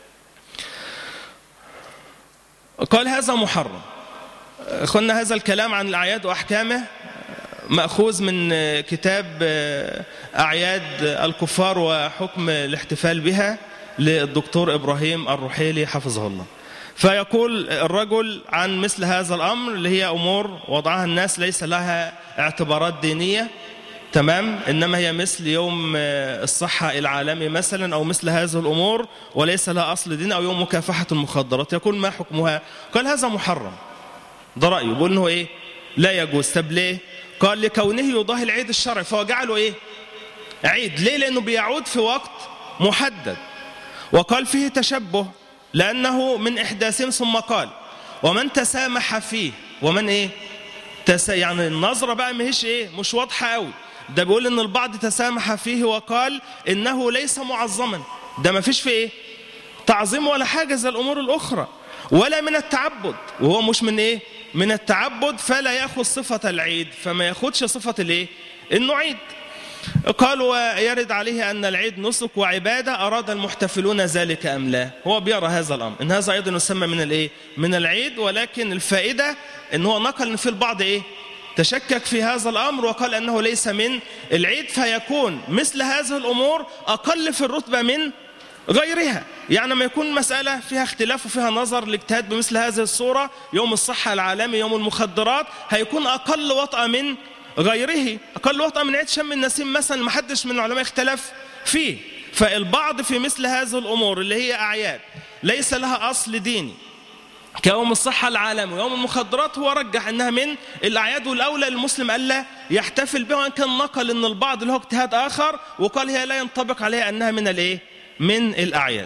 قال هذا محرم. قلنا هذا الكلام عن الأعياد وأحكامه مأخوذ من كتاب أعياد الكفار وحكم الاحتفال بها للدكتور إبراهيم الرحيلي حفظه الله. فيقول الرجل عن مثل هذا الأمر اللي هي أمور وضعها الناس ليس لها اعتبارات دينية، تمام، إنما هي مثل يوم الصحة العالمي مثلا، أو مثل هذه الأمور وليس لها أصل دين، أو يوم مكافحة المخدرات، يقول ما حكمها؟ قال هذا محرم. ده رأيه، بيقول إنه إيه؟ لا يجوز. طب ليه؟ قال لكونه يضاهي العيد الشرعي، فهو جعله إيه؟ عيد. ليه؟ لأنه بيعود في وقت محدد. وقال فيه تشبه لأنه من إحداثهم، ثم قال ومن تسامح فيه. ومن إيه؟ يعني النظرة بقى مش إيه؟ مش واضحة قوي. ده بيقول إن البعض تسامح فيه وقال إنه ليس معظما. ده ما فيش فيه إيه؟ تعظيم ولا حاجة زي الأمور الأخرى، ولا من التعبد، وهو مش من إيه؟ من التعبد، فلا يأخذ صفة العيد، فما يأخذش صفة الإيه؟ إنه عيد. قال ويرد عليه أن العيد نسك وعبادة، أراد المحتفلون ذلك أم لا؟ هو بيرى هذا الأمر إن هذا أيضا يسمى من الإيه؟ من العيد، ولكن الفائدة إن هو نقل إن في البعض إيه؟ تشكك في هذا الأمر وقال أنه ليس من العيد، فيكون مثل هذه الأمور أقل في الرتبة من غيرها. يعني ما يكون مسألة فيها اختلاف وفيها نظر الاجتهاد بمثل هذه الصورة، يوم الصحة العالمي، يوم المخدرات، هيكون أقل وطأة من غيره، أقل وطأة من عيد شم النسيم مثلا، ما حدش من العلماء اختلف فيه. فالبعض في مثل هذه الأمور اللي هي أعياد ليس لها أصل ديني كيوم الصحة العالمي ويوم المخدرات، هو رجح أنها من الأعياد، والأولى للمسلم ألا يحتفل بها، وإن كان نقل أن البعض له اجتهاد آخر وقال هي لا ينطبق عليها أنها من الإيه؟ من الأعياد.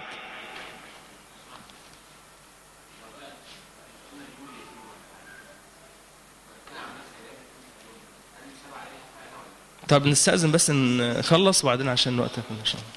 طب نستأذن بس نخلص وبعدين عشان وقتك إن شاء الله.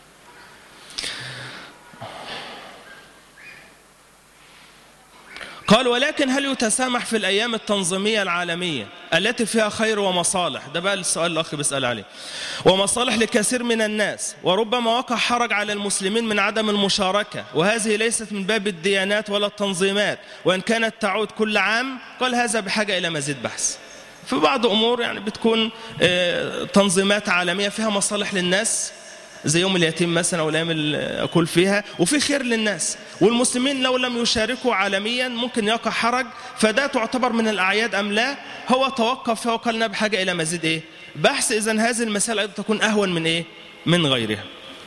قال ولكن هل يتسامح في الأيام التنظيمية العالمية التي فيها خير ومصالح؟ ده بقى السؤال الأخ بيسأل عليه. ومصالح لكثير من الناس، وربما وقع حرج على المسلمين من عدم المشاركة، وهذه ليست من باب الديانات ولا التنظيمات، وإن كانت تعود كل عام. قال هذا بحاجة إلى مزيد بحث. في بعض أمور يعني بتكون تنظيمات عالمية فيها مصالح للناس، زي يوم اليتيم مثلا، أو الأيام اللي أقول فيها، وفي خير للناس، والمسلمين لو لم يشاركوا عالميا ممكن يقع حرج، فده تعتبر من الأعياد أم لا؟ هو توقف فيه وقالنا بحاجة إلى مزيد إيه؟ بحث. إذن هذه المسألة أيضا تكون أهون من إيه؟ من غيرها.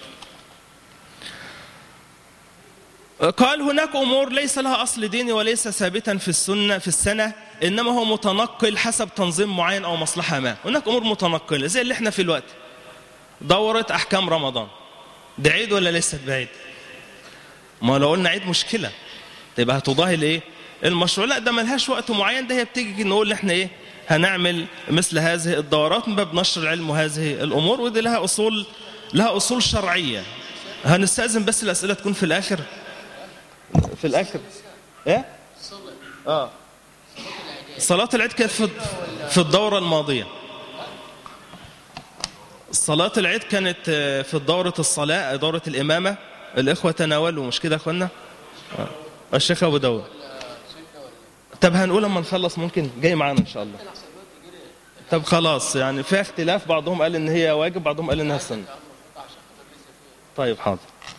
قال هناك أمور ليس لها أصل ديني وليس ثابتا في السنة، إنما هو متنقل حسب تنظيم معين أو مصلحة ما. هناك أمور متنقلة زي اللي احنا في الوقت، دورة أحكام رمضان، ده عيد ولا ليست بعيد؟ ما لو قلنا عيد مشكلة، تبقى هتضاهي الايه؟ المشروع. لا، ده ملهاش وقت معين، ده هي بتيجي نقول احنا ايه؟ هنعمل مثل هذه الدورات من باب نشر العلم وهذه الأمور، ودي لها أصول شرعية. هنستأذن بس الأسئلة تكون في الآخر. في الآخر إيه؟ صلاة العيد كانت في الدورة الماضية. صلاة العيد كانت في دورة الصلاة، دورة الإمامة. الإخوة تناولوا، مش كده يا أخوانا؟ الشيخ أبو داود. طب هنقول لما نخلص، ممكن جاي معانا إن شاء الله. طب خلاص، يعني في اختلاف، بعضهم قال إن هي واجب، بعضهم قال إنها سنة. طيب حاضر.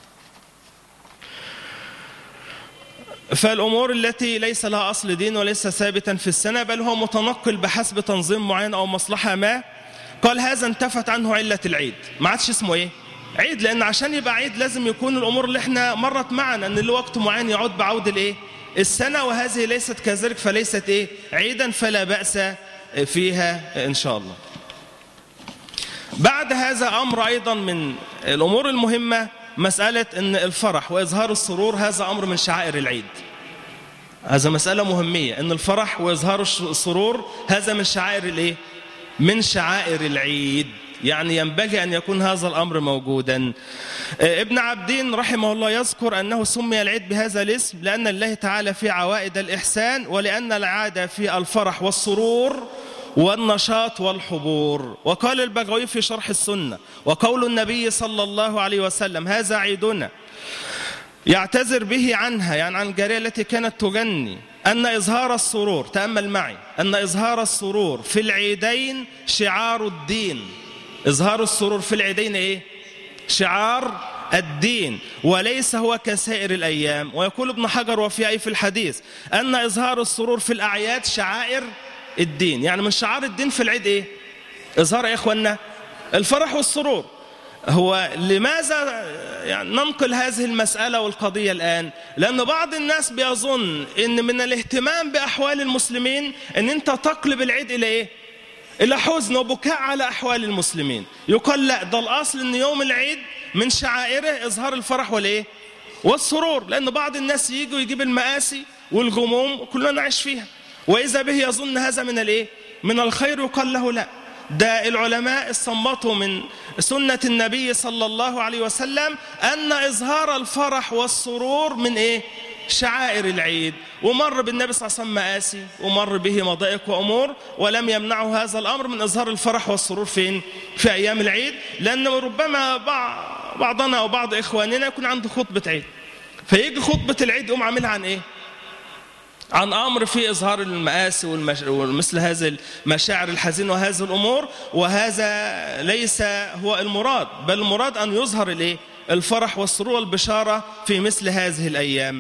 فالأمور التي ليس لها أصل دين وليس ثابتا في السنة، بل هو متنقل بحسب تنظيم معين أو مصلحة ما، قال هذا انتفت عنه علة العيد. ما عادش اسمه إيه؟ عيد، لأن عشان يبقى عيد لازم يكون الأمور اللي احنا مرت معنا أن الوقت معين يعود بعود الإيه؟ السنة، وهذه ليست كذلك فليست إيه؟ عيدا، فلا بأس فيها إن شاء الله. بعد هذا أمر أيضا من الأمور المهمة، مسألة أن الفرح وإظهار السرور هذا أمر من شعائر العيد. هذا مسألة مهمية، أن الفرح وإظهار السرور هذا من شعائر الإيه؟ من شعائر العيد، يعني ينبغي أن يكون هذا الأمر موجودا. ابن عبدين رحمه الله يذكر أنه سمي العيد بهذا الاسم لأن الله تعالى في عوائد الإحسان، ولأن العادة في الفرح والسرور والنشاط والحبور. وقال البغوي في شرح السنة: وقول النبي صلى الله عليه وسلم هذا عيدنا يعتذر به عنها، يعني عن الجارية التي كانت تغني، أن إظهار السرور، تأمل معي، أن إظهار السرور في العيدين شعار الدين. إظهار السرور في العيدين إيه؟ شعار الدين، وليس هو كسائر الأيام. ويقول ابن حجر وفي في الحديث أن إظهار السرور في الأعياد شعائر الدين، يعني من شعار الدين في العيد إيه؟ إظهار يا إخوانا الفرح والسرور. هو لماذا يعني ننقل هذه المسألة والقضية الآن؟ لأن بعض الناس بيظن إن من الاهتمام بأحوال المسلمين إن أنت تقلب العيد إلى إيه؟ إلى حزن وبكاء على أحوال المسلمين. يقال لا، ده الأصل إن يوم العيد من شعائره إظهار الفرح والإيه؟ والسرور، لأن بعض الناس يجوا يجيب المآسي والغموم وكلنا نعيش فيها، وإذا به يظن هذا من الإيه؟ من الخير. يقال له لا، ده العلماء استنبطوا من سنة النبي صلى الله عليه وسلم أن إظهار الفرح والسرور من إيه؟ شعائر العيد. ومر بالنبي صلى الله عليه وسلم مآسي، ومر به مضائق وأمور، ولم يمنعه هذا الأمر من إظهار الفرح والسرور فين؟ في أيام العيد. لأن ربما بعضنا أو بعض إخواننا يكون عنده خطبة عيد، فيجي خطبة العيد يقوم عاملها عن إيه؟ عن أمر في إظهار المآسي ومثل هذه المشاعر الحزينة وهذه الأمور، وهذا ليس هو المراد، بل المراد أن يظهر الإيه؟ الفرح والسرور والبشارة في مثل هذه الأيام.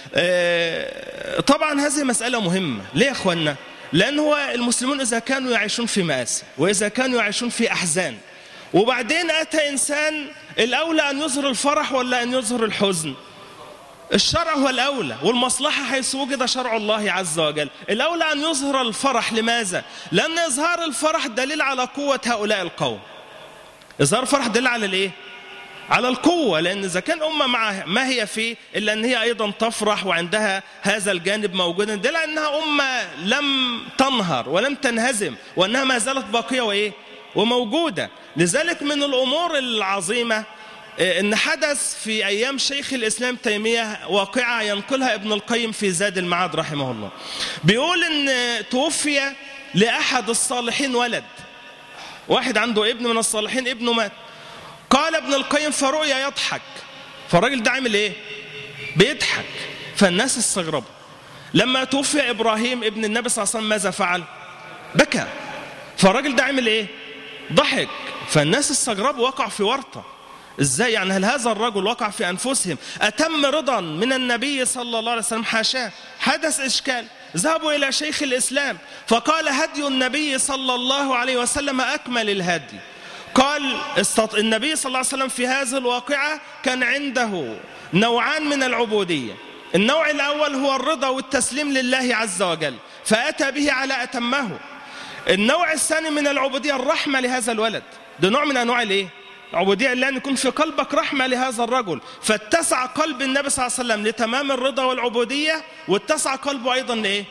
طبعا هذه مسألة مهمة. ليه يا أخوانا؟ لأن هو المسلمون إذا كانوا يعيشون في مآسي، وإذا كانوا يعيشون في أحزان، وبعدين أتى إنسان، الأولى أن يظهر الفرح ولا أن يظهر الحزن؟ الشرع هو الأولى، والمصلحة حيث وجد شرع الله عز وجل. الأولى أن يظهر الفرح. لماذا؟ لأن إظهار الفرح دليل على قوة هؤلاء القوم. إظهار الفرح دليل على الإيه؟ على القوة. لأن إذا كان أمة مع ما هي فيه إلا أن هي أيضا تفرح وعندها هذا الجانب موجودا، دليل أنها أمة لم تنهر ولم تنهزم، وأنها ما زالت باقية وإيه؟ وموجودة. لذلك من الأمور العظيمة إن حدث في أيام شيخ الإسلام تيمية واقعة ينقلها ابن القيم في زاد المعاد رحمه الله. بيقول إن توفي لأحد الصالحين ولد، واحد عنده ابن من الصالحين، ابنه مات. قال ابن القيم فرؤيا يضحك، فالراجل ده عمل إيه؟ بيضحك. فالناس استغربوا. لما توفي إبراهيم ابن النبي صلى الله عليه وسلم ماذا فعل؟ بكى. فالراجل ده عمل إيه؟ ضحك. فالناس استغربوا، وقع في ورطة. إزاي يعني؟ هل هذا الرجل وقع في أنفسهم أتم رضا من النبي صلى الله عليه وسلم؟ حاشاه. حدث إشكال، ذهبوا إلى شيخ الإسلام فقال هدي النبي صلى الله عليه وسلم أكمل الهدي. قال النبي صلى الله عليه وسلم في هذه الواقعة كان عنده نوعان من العبودية. النوع الأول هو الرضا والتسليم لله عز وجل، فأتى به على أتمه. النوع الثاني من العبودية الرحمة لهذا الولد. ده نوع من أنواع الإيه؟ عبودية الله، أن يكون في قلبك رحمة لهذا الرجل. فاتسع قلب النبي صلى الله عليه وسلم لتمام الرضا والعبودية، واتسع قلبه أيضا لإيه؟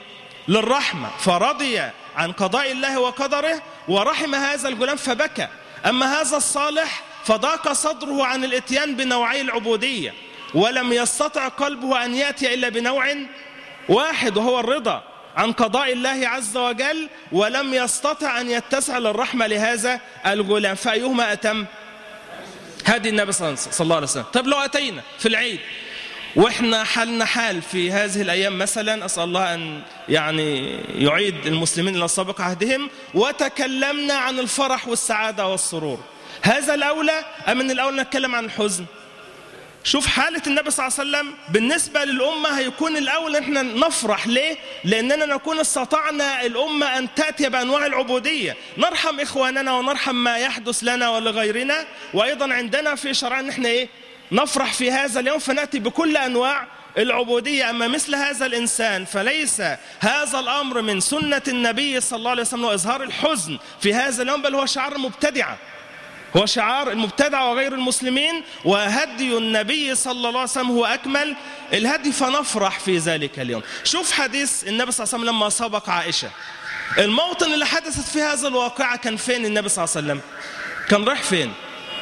للرحمة، فرضي عن قضاء الله وقدره ورحم هذا الغلام فبكى. أما هذا الصالح فضاق صدره عن الاتيان بنوعي العبودية، ولم يستطع قلبه أن يأتي إلا بنوع واحد وهو الرضا عن قضاء الله عز وجل، ولم يستطع أن يتسع للرحمة لهذا الغلام، فأيهما أتم؟ هذه النبي صلى الله عليه وسلم. طب لو أتينا في العيد وإحنا حالنا حال في هذه الأيام مثلا، أسأل الله أن يعني يعيد المسلمين إلى سابق عهدهم، وتكلمنا عن الفرح والسعادة والسرور، هذا الأولى أم من الأولى نتكلم عن الحزن؟ شوف حالة النبي صلى الله عليه وسلم بالنسبة للأمة هيكون الأول إحنا نفرح. ليه؟ لأننا نكون استطعنا الأمة أن تأتي بأنواع العبودية، نرحم إخواننا ونرحم ما يحدث لنا ولغيرنا، وأيضا عندنا في شرعنا إحنا إيه؟ نفرح في هذا اليوم فنأتي بكل أنواع العبودية. أما مثل هذا الإنسان فليس هذا الأمر من سنة النبي صلى الله عليه وسلم وإظهار الحزن في هذا اليوم، بل هو شعار المبتدعة، هو شعار المبتدع وغير المسلمين، وهدي النبي صلى الله عليه وسلم هو أكمل الهدي، فنفرح في ذلك اليوم. شوف حديث النبي صلى الله عليه وسلم لما سبق عائشة، الموطن اللي حدثت في هذا الواقعة كان فين النبي صلى الله عليه وسلم؟ كان رايح فين؟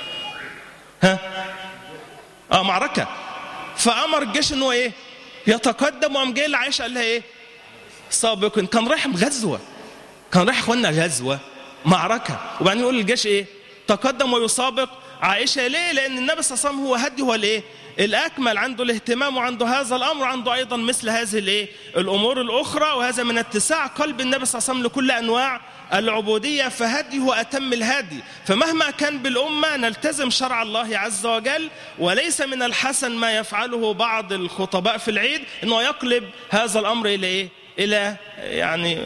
معركة، فأمر الجيش إنه إيه؟ يتقدم، وقام جاي لعائشة قال لها إيه؟ سابق. كان رايح غزوة، كان رايح إخواننا غزوة معركة، وبعدين يقول للجيش إيه؟ تقدم ويسابق عائشة. ليه؟ لأن النبي صلى الله عليه وسلم هو هدي، هو الإيه؟ الأكمل، عنده الاهتمام وعنده هذا الأمر، عنده أيضا مثل هذه الإيه؟ الأمور الأخرى، وهذا من اتساع قلب النبي صلى الله عليه وسلم لكل أنواع العبودية، فهدي هو أتم الهدي. فمهما كان بالأمة نلتزم شرع الله عز وجل، وليس من الحسن ما يفعله بعض الخطباء في العيد أنه يقلب هذا الأمر إلى إيه؟ إلى يعني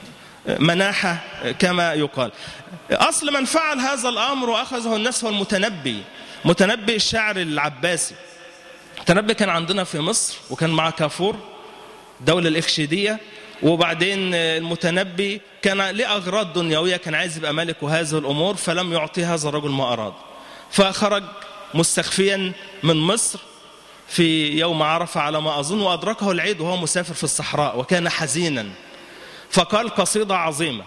مناحة كما يقال. أصل من فعل هذا الأمر وأخذه الناس هو المتنبي، متنبي الشاعر العباسي. المتنبي كان عندنا في مصر، وكان مع كافور دولة الإخشيدية، وبعدين المتنبي كان لأغراض دنيوية، كان عايز يبقى ملك وهذه الأمور، فلم يعطي هذا الرجل ما أراد، فخرج مستخفيا من مصر في يوم عرفة على ما أظن، وأدركه العيد وهو مسافر في الصحراء، وكان حزينا، فقال قصيدة عظيمة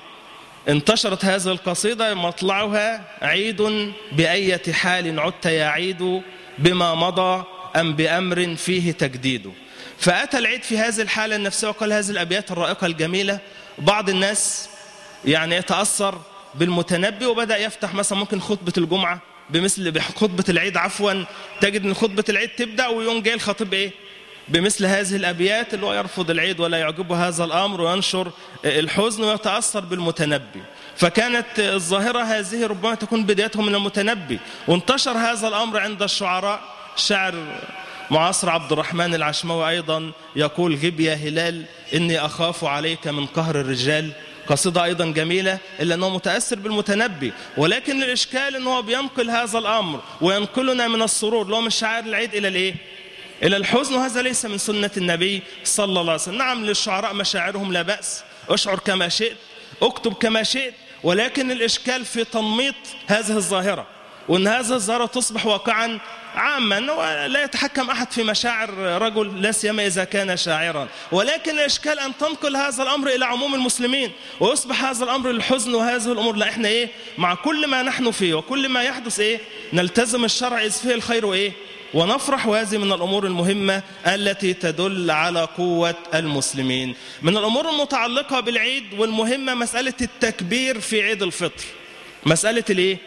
انتشرت هذه القصيدة مطلعها: عيد بأية حال عدت يا عيد، بما مضى أم بأمر فيه تجديد. فأتى العيد في هذه الحالة النفسية وقال هذه الأبيات الرائقة الجميلة. بعض الناس يعني يتأثر بالمتنبي وبدأ يفتح مثلا ممكن خطبة الجمعة بمثل خطبة العيد، عفوا، تجد أن خطبة العيد تبدأ ويوم جاي الخطيب إيه؟ بمثل هذه الأبيات، اللي هو يرفض العيد ولا يعجبه هذا الأمر وينشر الحزن ويتأثر بالمتنبي. فكانت الظاهرة هذه ربما تكون بدايته من المتنبي، وانتشر هذا الأمر عند الشعراء. شاعر معاصر عبد الرحمن العشماوي أيضا يقول: غب يا هلال إني أخاف عليك من قهر الرجال. قصيدة أيضا جميلة، إلا أنه متأثر بالمتنبي، ولكن الإشكال أنه بينقل هذا الأمر وينقلنا من السرور اللي هو من شعائر العيد إلى الإيه؟ إلى الحزن، وهذا ليس من سنة النبي صلى الله عليه وسلم. نعم للشعراء مشاعرهم لا بأس، اشعر كما شئت، اكتب كما شئت، ولكن الإشكال في تنميط هذه الظاهرة، وأن هذه الظاهرة تصبح واقعا عاما، ولا يتحكم أحد في مشاعر رجل لا سيما إذا كان شاعرا، ولكن الإشكال أن تنقل هذا الأمر إلى عموم المسلمين ويصبح هذا الأمر للحزن وهذه الأمور. لا، إحنا إيه؟ مع كل ما نحن فيه وكل ما يحدث إيه؟ نلتزم الشرع إذ فيه الخير وإيه؟ ونفرح. وهذه من الأمور المهمة التي تدل على قوة المسلمين. من الأمور المتعلقة بالعيد والمهمة مسألة التكبير في عيد الفطر. مسألة الإيه؟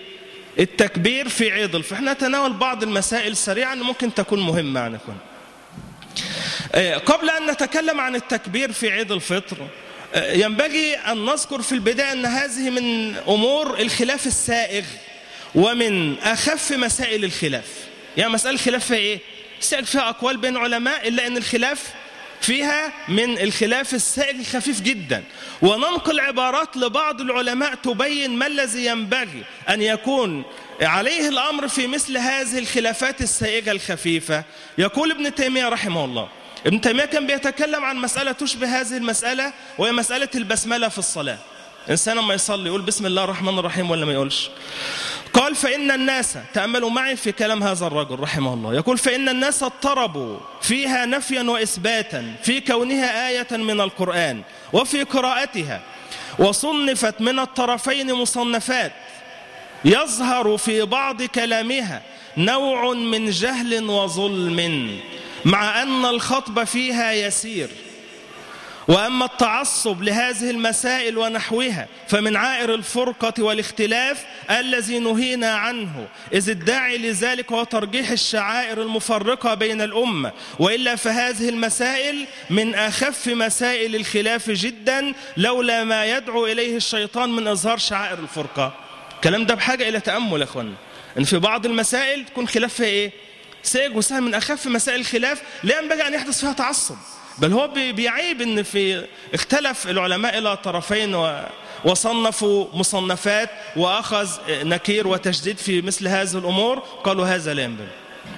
التكبير في عيد الفطر. احنا نتناول بعض المسائل سريعا ممكن تكون مهمة عنكم. قبل أن نتكلم عن التكبير في عيد الفطر ينبغي أن نذكر في البداية أن هذه من أمور الخلاف السائغ ومن أخف مسائل الخلاف. يعني مسألة الخلاف فيها إيه؟ سائغ فيها أقوال بين علماء، إلا أن الخلاف فيها من الخلاف السائغ الخفيف جدا، وننقل عبارات لبعض العلماء تبين ما الذي ينبغي أن يكون عليه الأمر في مثل هذه الخلافات السائغة الخفيفة. يقول ابن تيمية رحمه الله، ابن تيمية كان بيتكلم عن مسألة تشبه هذه المسألة، وهي مسألة البسملة في الصلاة. إنسان لما يصلي يقول بسم الله الرحمن الرحيم ولا ما يقولش؟ قال فإن الناس، تأملوا معي في كلام هذا الرجل رحمه الله، يقول فإن الناس اضطربوا فيها نفيا وإثباتا في كونها آية من القرآن وفي قراءتها، وصنفت من الطرفين مصنفات يظهر في بعض كلامها نوع من جهل وظلم، مع أن الخطب فيها يسير. وأما التعصب لهذه المسائل ونحوها فمن عائر الفرقة والاختلاف الذي نهينا عنه، إذ الداعي لذلك هو ترجيح الشعائر المفرقة بين الأمة، وإلا فهذه المسائل من أخف مسائل الخلاف جدا، لولا ما يدعو إليه الشيطان من إظهار شعائر الفرقة. الكلام ده بحاجة إلى تأمل يا أخوانا، إن في بعض المسائل تكون خلاف فيها إيه؟ سيج وسهم، من أخف مسائل الخلاف لا ينبغي أن يحدث فيها تعصب، بل هو بيعيب ان في اختلف العلماء الى طرفين وصنفوا مصنفات واخذ نكير وتشديد في مثل هذه الامور، قالوا هذا لا ينبغي.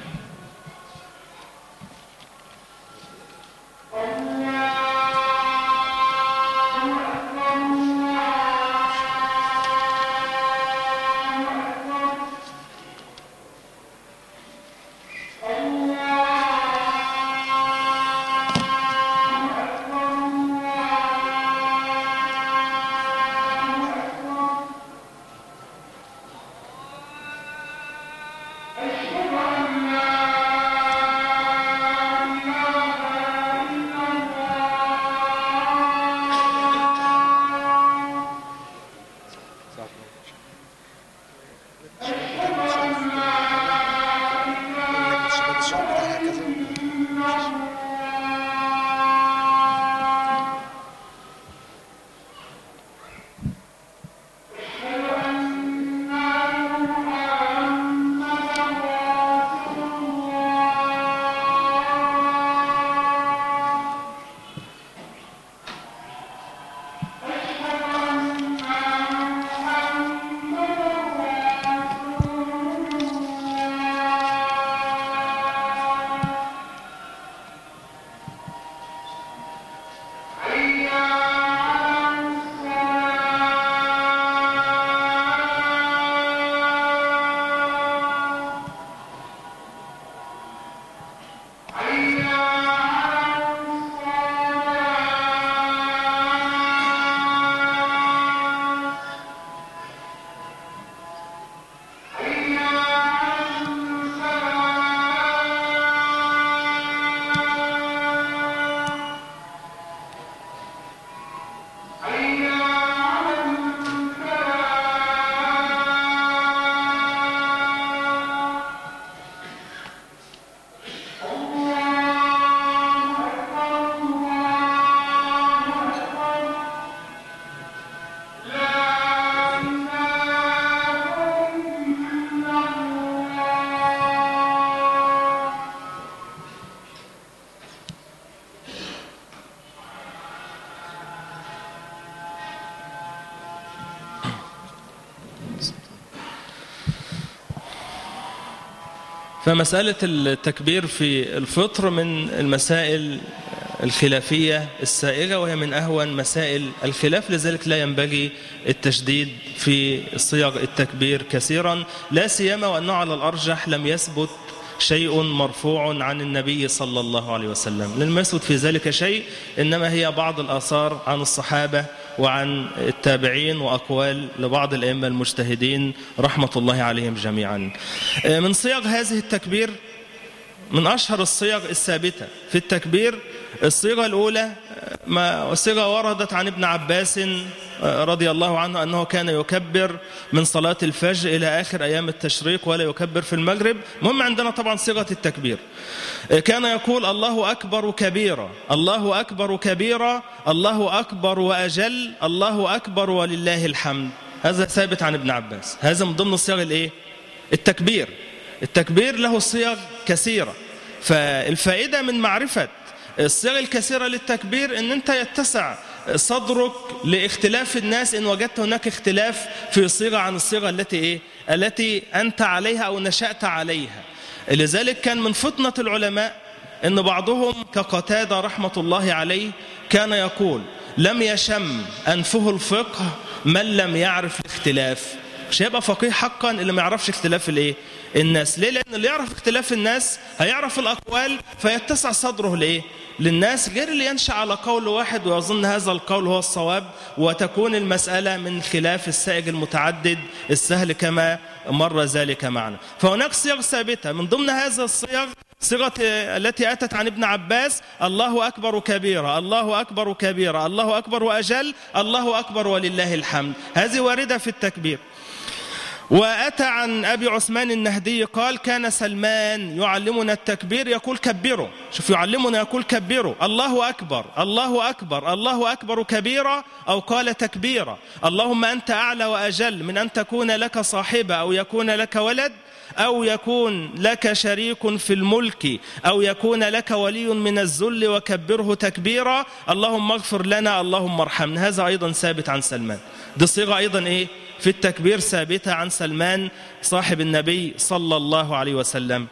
فمسألة التكبير في الفطر من المسائل الخلافية السائغة، وهي من أهون مسائل الخلاف، لذلك لا ينبغي التشديد في صيغ التكبير كثيرا، لا سيما وأنه على الأرجح لم يثبت شيء مرفوع عن النبي صلى الله عليه وسلم، لم يثبت في ذلك شيء، إنما هي بعض الآثار عن الصحابة وعن التابعين وأقوال لبعض الأئمة المجتهدين رحمة الله عليهم جميعا. من صيغ هذه التكبير، من أشهر الصيغ الثابتة في التكبير الصيغة الأولى، صيغة وردت عن ابن عباس رضي الله عنه أنه كان يكبر من صلاة الفجر إلى آخر أيام التشريق ولا يكبر في المغرب. مهم عندنا طبعا صيغة التكبير، كان يقول الله أكبر كبيرا، الله أكبر كبيرا، الله أكبر وأجل، الله أكبر ولله الحمد. هذا ثابت عن ابن عباس، هذا من ضمن الصيغ الإيه؟ التكبير. التكبير له صيغ كثيرة، فالفائدة من معرفة الصيغ الكثيرة للتكبير ان انت يتسع صدرك لاختلاف الناس ان وجدت هناك اختلاف في صيغة عن الصيغة التي انت عليها او نشأت عليها. لذلك كان من فطنة العلماء ان بعضهم كقتادة رحمة الله عليه كان يقول لم يشم أنفه الفقه من لم يعرف الاختلاف. مش هيبقى فقيه حقا اللي ما يعرفش اختلاف الايه الناس. ليه؟ لأن اللي يعرف اختلاف الناس هيعرف الأقوال فيتسع صدره لإيه للناس، غير اللي ينشأ على قول واحد ويظن هذا القول هو الصواب، وتكون المسألة من خلاف السائج المتعدد السهل كما مر ذلك معنا. فهناك صيغ ثابتة، من ضمن هذا الصيغ صيغة التي أتت عن ابن عباس: الله أكبر كبيرا، الله أكبر كبيرا، الله أكبر وأجل، الله أكبر ولله الحمد. هذه واردة في التكبير. وأتى عن أبي عثمان النهدي قال: كان سلمان يعلمنا التكبير يقول كبروا. شوف، يعلمنا يقول كبروا، الله أكبر، الله أكبر، الله أكبر كبيرا، أو قال تكبيرا. اللهم أنت أعلى وأجل من أن تكون لك صاحبة أو يكون لك ولد أو يكون لك شريك في الملك أو يكون لك ولي من الذل، وكبره تكبيرا. اللهم اغفر لنا، اللهم ارحمنا. هذا أيضا ثابت عن سلمان. دي صيغة أيضا إيه في التكبير ثابتة عن سلمان صاحب النبي صلى الله عليه وسلم.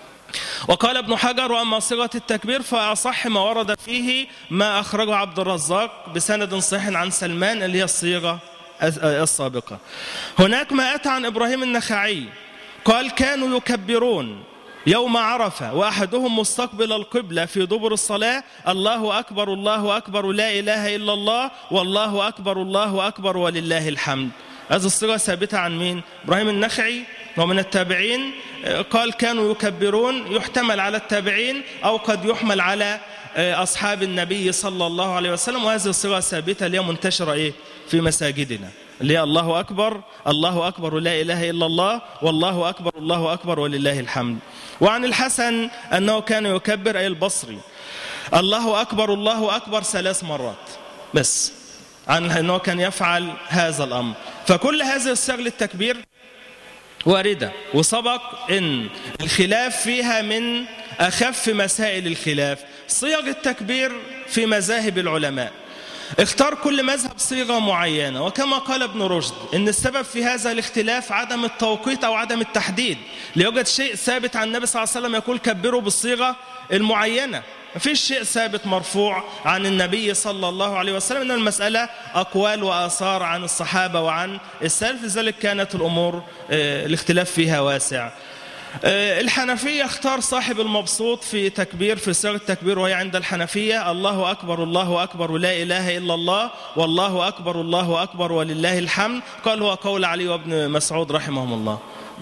وقال ابن حجر: وأما صيغة التكبير فأصح ما ورد فيه ما أخرجه عبد الرزاق بسند صحيح عن سلمان، اللي هي الصيغة السابقة. هناك ما أتى عن إبراهيم النخعي قال: كانوا يكبرون يوم عرفة وأحدهم مستقبل القبلة في دبر الصلاة: الله أكبر، الله أكبر، لا إله إلا الله، والله أكبر، الله أكبر ولله الحمد. هذه الصيغة ثابتة عن مين؟ إبراهيم النخعي ومن التابعين. قال: كانوا يكبرون، يحتمل على التابعين أو قد يحمل على أصحاب النبي صلى الله عليه وسلم. وهذه الصيغة ثابتة اللي هي منتشرة في مساجدنا، اللي هي الله أكبر، الله أكبر، لا إله إلا الله، والله أكبر، الله أكبر ولله الحمد. وعن الحسن أنه كان يكبر، أي البصري، الله أكبر، الله أكبر 3 مرات بس، عن أنه كان يفعل هذا الأمر. فكل هذه الصيغ للتكبير واردة، وسبق أن الخلاف فيها من أخف مسائل الخلاف. صيغ التكبير في مذاهب العلماء، اختار كل مذهب صيغة معينة، وكما قال ابن رشد إن السبب في هذا الاختلاف عدم التوقيت أو عدم التحديد. ليوجد شيء ثابت عن النبي صلى الله عليه وسلم يقول كبروا بالصيغة المعينة، ما فيش شيء ثابت مرفوع عن النبي صلى الله عليه وسلم، إن المسألة أقوال وآثار عن الصحابة وعن السلف، لذلك كانت الأمور الاختلاف فيها واسع. الحنفية اختار صاحب المبسوط في تكبير، في صيغة التكبير، وهي عند الحنفية: الله أكبر، الله أكبر، لا إله إلا الله، والله أكبر، الله أكبر ولله الحمد. قال: هو قول علي وابن مسعود رحمهم الله.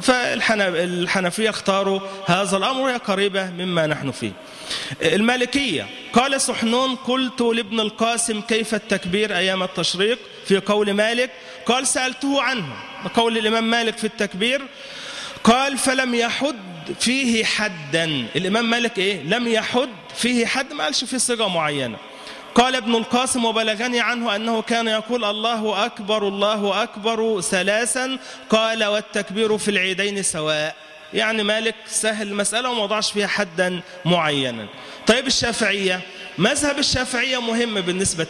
فالحنفية اختاروا هذا الأمر، وهي قريبة مما نحن فيه. المالكية قال سحنون: قلت لابن القاسم كيف التكبير أيام التشريق في قول مالك؟ قال: سألته عنه، قول الإمام مالك في التكبير. قال: فلم يحد فيه حدا. الإمام مالك لم يحد فيه حد، ما قالش فيه صيغة معينة. قال ابن القاسم: وبلغني عنه أنه كان يقول الله أكبر، الله أكبر 3. قال: والتكبير في العيدين سواء. يعني مالك سهل المسألة وما وضعش فيها حدا معينا. طيب الشافعية، مذهب الشافعية مهم بالنسبة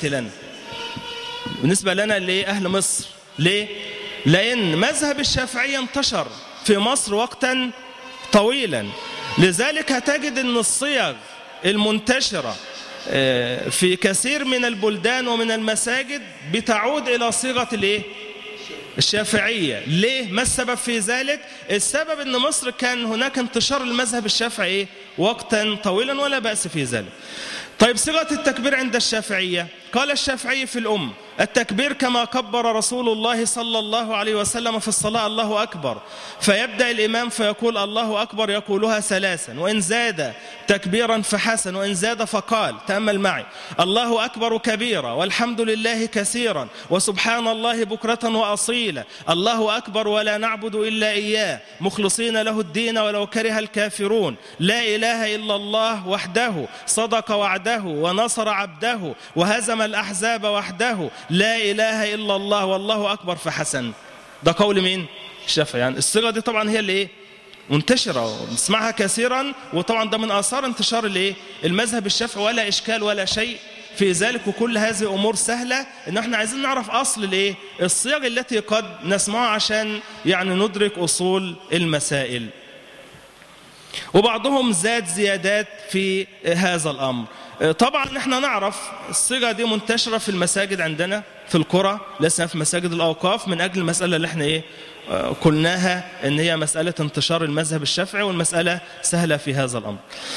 لنا لأهل مصر. ليه؟ لأن مذهب الشافعية انتشر في مصر وقتا طويلا، لذلك هتجد أن الصيغ المنتشرة في كثير من البلدان ومن المساجد بتعود إلى صيغة الشافعية. ليه؟ ما السبب في ذلك؟ السبب أن مصر كان هناك انتشار المذهب الشافعي وقتا طويلا، ولا بأس في ذلك. طيب صيغة التكبير عند الشافعية، قال الشافعي في الأم: التكبير كما كبر رسول الله صلى الله عليه وسلم في الصلاة الله أكبر، فيبدأ الإمام فيقول الله أكبر يقولها 3، وإن زاد تكبيرا فحسن، وإن زاد فقال، تأمل معي: الله أكبر كبيرا، والحمد لله كثيرا، وسبحان الله بكرة وأصيلا، الله أكبر ولا نعبد إلا إياه، مخلصين له الدين ولو كره الكافرون، لا إله إلا الله وحده صدق وعده ونصر عبده وهزم الأحزاب وحده، لا إله إلا الله والله أكبر فحسن. ده قول مين؟ الشافعي. يعني الصيغة دي طبعا هي اللي منتشرة ونسمعها كثيرا، وطبعا ده من آثار انتشار المذهب الشافعي، ولا إشكال ولا شيء في ذلك. وكل هذه أمور سهلة، إن احنا عايزين نعرف أصل الصيغ التي قد نسمعها عشان يعني ندرك أصول المسائل. وبعضهم زاد زيادات في هذا الأمر. طبعا احنا نعرف الصيغة دي منتشرة في المساجد عندنا في القرى، لسنا في مساجد الأوقاف، من أجل المسألة اللي احنا قلناها ان هي مسألة انتشار المذهب الشافعي، والمسألة سهلة في هذا الأمر.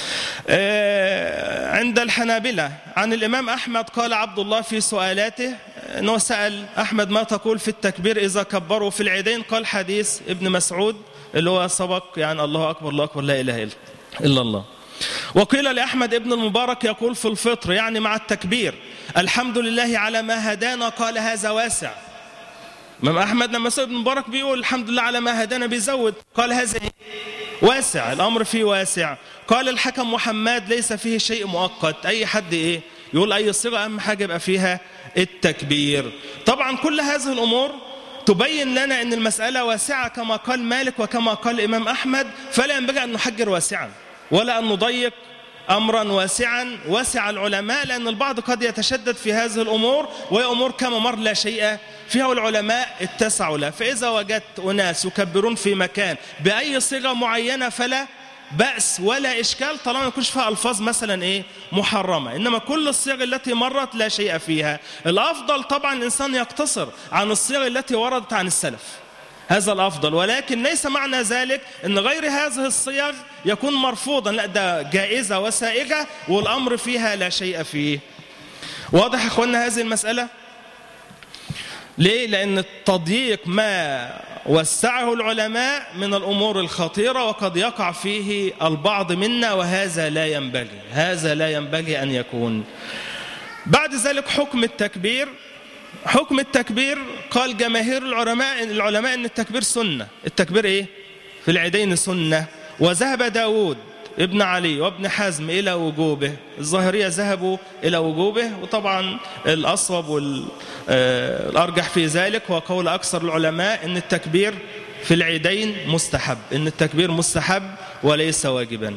عند الحنابلة عن الإمام أحمد قال عبد الله في سؤالاته أنه سأل أحمد ما تقول في التكبير إذا كبروا في العيدين؟ قال حديث ابن مسعود اللي هو سبق، يعني الله أكبر الله أكبر لا إله إلا الله. وقيل لأحمد ابن المبارك يقول في الفطر يعني مع التكبير الحمد لله على ما هدانا، قال هذا واسع. امام احمد لما سيد ابن المبارك بيقول الحمد لله على ما هدانا بيزود، قال هذا واسع، الامر فيه واسع. قال الحكم محمد ليس فيه شيء مؤقت، اي حد يقول اي صيغه اهم حاجه يبقى فيها التكبير. طبعا كل هذه الامور تبين لنا ان المساله واسعه كما قال مالك وكما قال الامام احمد، فلا ينبغي ان نحجر واسعا ولا ان نضيق أمرا واسعا. واسع العلماء لأن البعض قد يتشدد في هذه الأمور، وهي أمور كما مر لا شيء فيها، والعلماء اتسعوا لها. فإذا وجدت أناس يكبرون في مكان بأي صيغة معينة فلا بأس ولا إشكال، طالما ما يكونش فيها ألفاظ مثلا محرمة. إنما كل الصيغ التي مرت لا شيء فيها. الأفضل طبعا الإنسان يقتصر عن الصيغ التي وردت عن السلف، هذا الأفضل، ولكن ليس معنى ذلك أن غير هذه الصيغ يكون مرفوضا، لا ده جائزة وسائغة والأمر فيها لا شيء فيه. واضح يا أخوانا هذه المسألة؟ ليه؟ لأن التضييق ما وسعه العلماء من الأمور الخطيرة، وقد يقع فيه البعض منا، وهذا لا ينبغي، هذا لا ينبغي أن يكون. بعد ذلك حكم التكبير. حكم التكبير قال جماهير العلماء ان التكبير سنة. التكبير في العيدين سنة. وذهب داود ابن علي وابن حزم إلى وجوبه. الظاهرية ذهبوا إلى وجوبه، وطبعا الأصوب والأرجح في ذلك وقول أكثر العلماء ان التكبير في العيدين مستحب، ان التكبير مستحب وليس واجبا.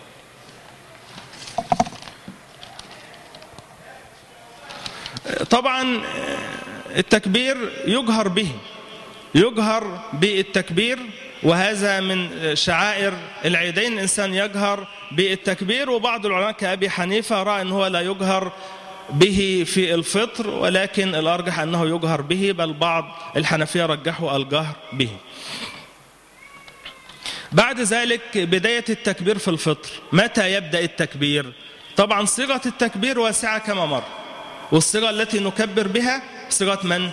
طبعا التكبير يجهر بالتكبير، وهذا من شعائر العيدين، الإنسان يجهر بالتكبير. وبعض العلماء كأبي حنيفة رأى أنه لا يجهر به في الفطر، ولكن الأرجح أنه يجهر به، بل بعض الحنفية رجحوا الجهر به. بعد ذلك بداية التكبير في الفطر. متى يبدأ التكبير؟ طبعا صيغة التكبير واسعة كما مر، والصيغة التي نكبر بها صيغة من؟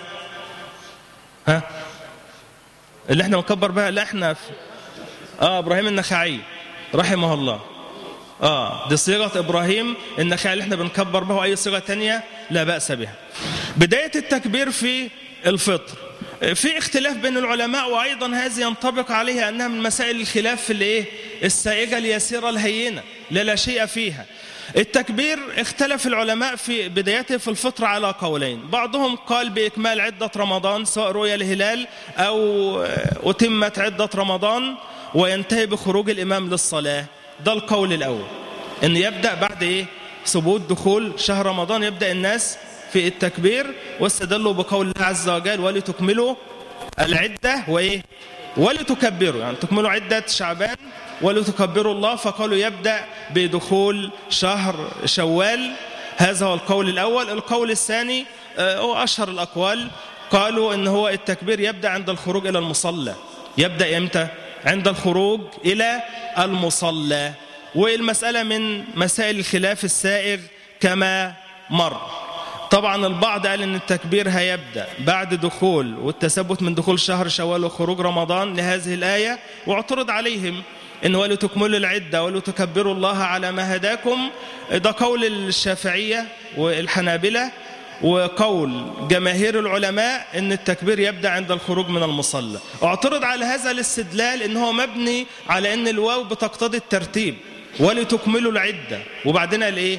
اللي احنا نكبر بها اللي احنا إبراهيم النخعي رحمه الله. دي صيغة إبراهيم النخعي اللي احنا بنكبر بها، وأي صيغة تانية لا بأس بها. بداية التكبير في الفطر في اختلاف بين العلماء، وأيضا هذه ينطبق عليها أنها من مسائل الخلاف في السائغة اليسيرة الهينة لا شيء فيها. التكبير اختلف العلماء في بدايته في الفطر على قولين. بعضهم قال بإكمال عدة رمضان، سواء رؤيا الهلال أو أتمت عدة رمضان، وينتهي بخروج الإمام للصلاة. ده القول الأول، أن يبدأ بعد ثبوت دخول شهر رمضان يبدأ الناس في التكبير، واستدلوا بقول الله عز وجل ولتكملوا العدة ولتكبروا، يعني تكملوا عدة شعبان ولتكبروا الله، فقالوا يبدأ بدخول شهر شوال. هذا هو القول الأول. القول الثاني هو أشهر الأقوال، قالوا إن هو التكبير يبدأ عند الخروج إلى المصلى. يبدأ إمتى؟ عند الخروج إلى المصلى. والمسألة من مسائل الخلاف السائغ كما مر. طبعا البعض قال ان التكبير هيبدأ بعد دخول والتثبت من دخول شهر شوال وخروج رمضان لهذه الآية، واعترض عليهم ان ولتكملوا العدة ولتكبروا الله على ما هداكم. ده قول الشافعية والحنابلة، وقول جماهير العلماء ان التكبير يبدأ عند الخروج من المصلى. اعترض على هذا الاستدلال ان هو مبني على ان الواو بتقتضي الترتيب، ولتكملوا العدة وبعدين قال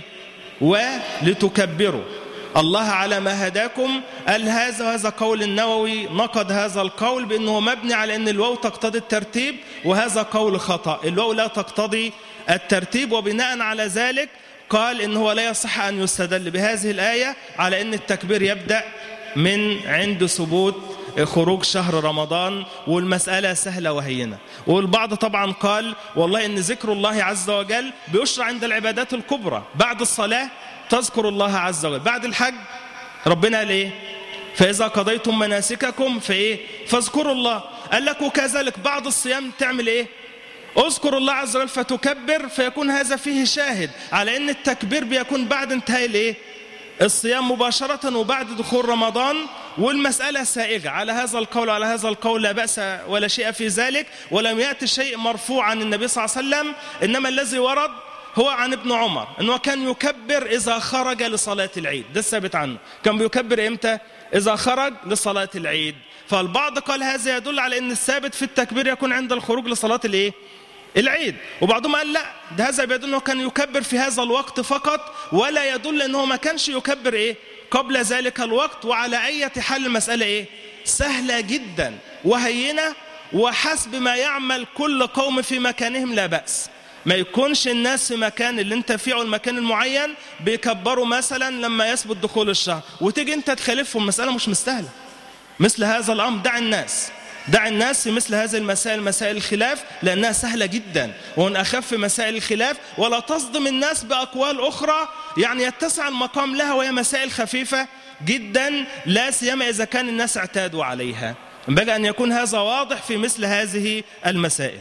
ولتكبروا الله على ما هداكم. قال هذا قول النووي نقد هذا القول بأنه مبني على أن الواو تقتضي الترتيب، وهذا قول خطأ. الواو لا تقتضي الترتيب، وبناء على ذلك قال إنه لا يصح أن يستدل بهذه الآية على أن التكبير يبدأ من عند ثبوت خروج شهر رمضان والمسألة سهلة وهينة. والبعض طبعا قال والله إن ذكر الله عز وجل بيشرع عند العبادات الكبرى، بعد الصلاة تذكر الله عز وجل، بعد الحج ربنا قال إيه؟ فإذا قضيتم مناسككم فاذكروا الله. قال لك وكذلك بعد الصيام تعمل إيه؟ اذكر الله عز وجل فتكبر، فيكون هذا فيه شاهد على ان التكبير بيكون بعد انتهاء الصيام مباشرة وبعد دخول رمضان. والمسألة سائغة على هذا القول وعلى هذا القول لا بأس ولا شيء في ذلك، ولم يأتي شيء مرفوع عن النبي صلى الله عليه وسلم، إنما الذي ورد هو عن ابن عمر أنه كان يكبر إذا خرج لصلاة العيد، ده الثابت عنه. كان بيكبر إمتى؟ إذا خرج لصلاة العيد. فالبعض قال هذا يدل على أن الثابت في التكبير يكون عند الخروج لصلاة العيد، وبعضهم قال لا، ده هذا بيدل أنه كان يكبر في هذا الوقت فقط، ولا يدل أنه ما كانش يكبر قبل ذلك الوقت. وعلى أي حال المسألة سهلة جدا وهينة، وحسب ما يعمل كل قوم في مكانهم لا بأس. ما يكونش الناس في مكان اللي انت فيه المكان المعين بيكبروا مثلا لما يثبت دخول الشهر، وتيجي انت تخالفهم. المسألة مش مستاهلة مثل هذا الأمر. دع الناس في مثل هذه المسائل، مسائل الخلاف، لأنها سهلة جدا ومن أخف مسائل الخلاف، ولا تصدم الناس بأقوال أخرى يعني يتسع المقام لها وهي مسائل خفيفة جدا، لا سيما إذا كان الناس اعتادوا عليها. بقى أن يكون هذا واضح في مثل هذه المسائل.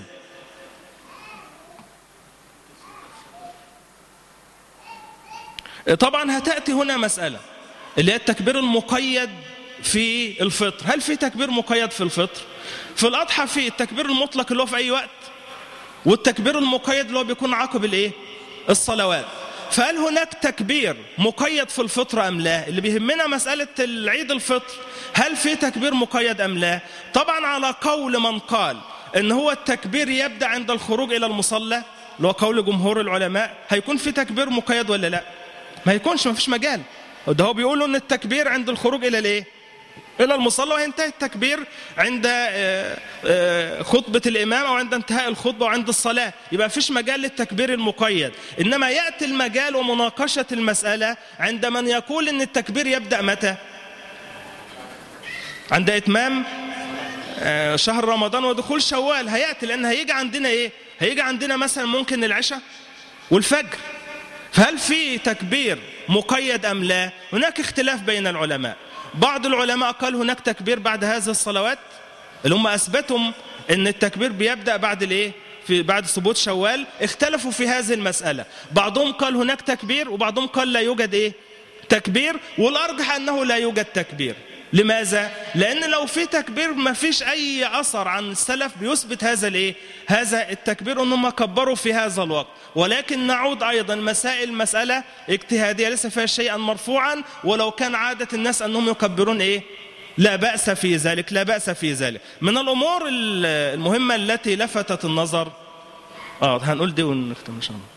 طبعا هتأتي هنا مسألة اللي هي التكبير المقيد في الفطر. هل في تكبير مقيد في الفطر؟ في الأضحى في التكبير المطلق اللي هو في أي وقت، والتكبير المقيد اللي هو بيكون عقب الصلوات. فهل هناك تكبير مقيد في الفطر أم لا؟ اللي بيهمنا مسألة العيد الفطر، هل في تكبير مقيد أم لا؟ طبعا على قول من قال إن هو التكبير يبدأ عند الخروج إلى المصلى، اللي هو قول جمهور العلماء، هيكون في تكبير مقيد ولا لا؟ ما يكونش، ما فيش مجال. ده هو بيقولوا إن التكبير عند الخروج إلى إلى المصلى، وينتهي التكبير عند خطبة الإمام أو عند انتهاء الخطبة وعند الصلاة. يبقى فيش مجال للتكبير المقيد. إنما يأتي المجال ومناقشة المسألة عند من يقول إن التكبير يبدأ متى؟ عند إتمام شهر رمضان ودخول شوال. هيأتي لأن هيجي عندنا هيجي عندنا مثلا ممكن العشاء والفجر. فهل في تكبير مقيد أم لا؟ هناك اختلاف بين العلماء. بعض العلماء قال هناك تكبير بعد هذه الصلوات، اللي هم أثبتهم أن التكبير بيبدأ بعد بعد ثبوت شوال. اختلفوا في هذه المسألة، بعضهم قال هناك تكبير وبعضهم قال لا يوجد تكبير، والأرجح أنه لا يوجد تكبير. لماذا؟ لأن لو في تكبير ما فيش أي أثر عن السلف بيثبت هذا التكبير أنهم كبروا في هذا الوقت. ولكن نعود أيضا مسألة اجتهادية ليس فيها شيئا مرفوعا، ولو كان عادة الناس أنهم يكبرون لا بأس في ذلك، لا بأس في ذلك. من الأمور المهمة التي لفتت النظر هنقول دي ونختم إن شاء الله،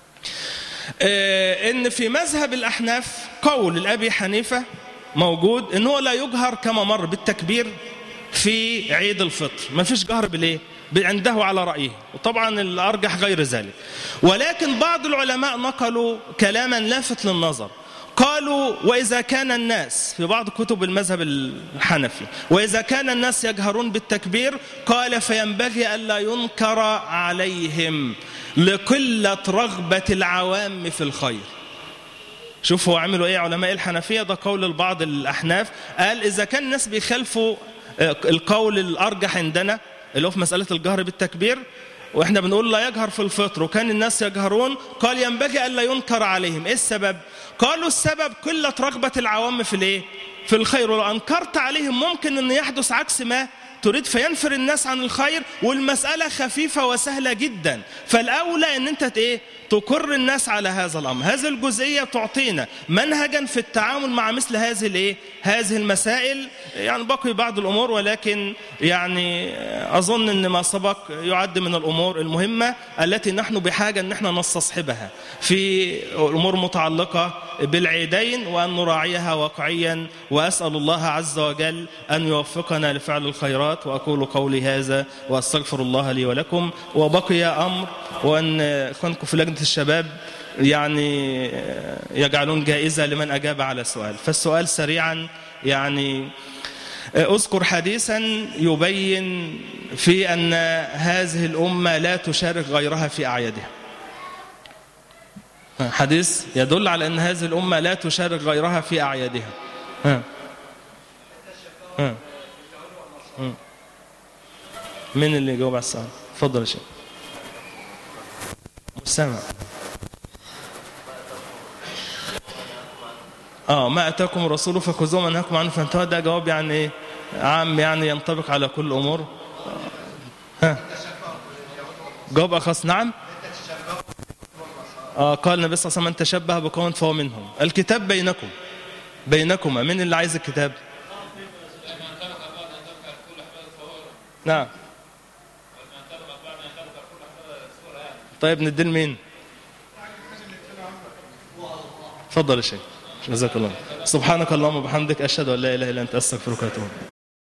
إن في مذهب الأحناف قول الأبي حنيفة موجود إن هو لا يجهر كما مر بالتكبير في عيد الفطر. ما فيش جهر عنده على رأيه، وطبعا الأرجح غير ذلك. ولكن بعض العلماء نقلوا كلاما لافت للنظر، قالوا وإذا كان الناس في بعض كتب المذهب الحنفي وإذا كان الناس يجهرون بالتكبير، قال فينبغي ألا ينكر عليهم لقلة رغبة العوام في الخير. شوفوا عملوا علماء الحنفية، ده قول البعض الأحناف، قال إذا كان الناس بيخالفوا القول الأرجح عندنا اللي هو في مسألة الجهر بالتكبير، وإحنا بنقول لا يجهر في الفطر وكان الناس يجهرون، قال ينبغي ألا ينكر عليهم. إيه السبب؟ قالوا السبب قلة رغبة العوام في الخير، ولو أنكرت عليهم ممكن أن يحدث عكس ما تريد فينفر الناس عن الخير، والمسألة خفيفة وسهلة جدا. فالأولى أن أنت تقر الناس على هذا الأمر. هذه الجزئية تعطينا منهجا في التعامل مع مثل هذه المسائل. يعني بقي بعض الأمور، ولكن يعني أظن أن ما سبق يعد من الأمور المهمة التي نحن بحاجة أن نحن نستصحبها في أمور متعلقة بالعيدين، وأن نراعيها واقعيا. وأسأل الله عز وجل أن يوفقنا لفعل الخيرات. وأقول قولي هذا وأستغفر الله لي ولكم. وبقي أمر، وأن إخوانكم في لجنة الشباب يعني يجعلون جائزة لمن أجاب على سؤال. فالسؤال سريعا، يعني أذكر حديثا يبين في أن هذه الأمة لا تشارك غيرها في أعيادها. حديث يدل على أن هذه الأمة لا تشارك غيرها في أعيادها. من اللي يجاوب على السؤال؟ اتفضل يا شيخ. مستمع. ما أتاكم الرسول فخذوه ما نهاكم عنه فانتهوا. ده جواب يعني ايه؟ عام، يعني ينطبق على كل الأمور. جواب أخص. نعم. قال النبي صلى الله عليه وسلم: من تشبه بقوم فهو منهم. الكتاب بينكما. من اللي عايز الكتاب؟ نعم. طيب ندي لمين؟ اتفضل يا شيخ. جزاك الله. سبحانك اللهم وبحمدك، أشهد أن لا إله إلا أنت، أستغفرك وأتوب إليك.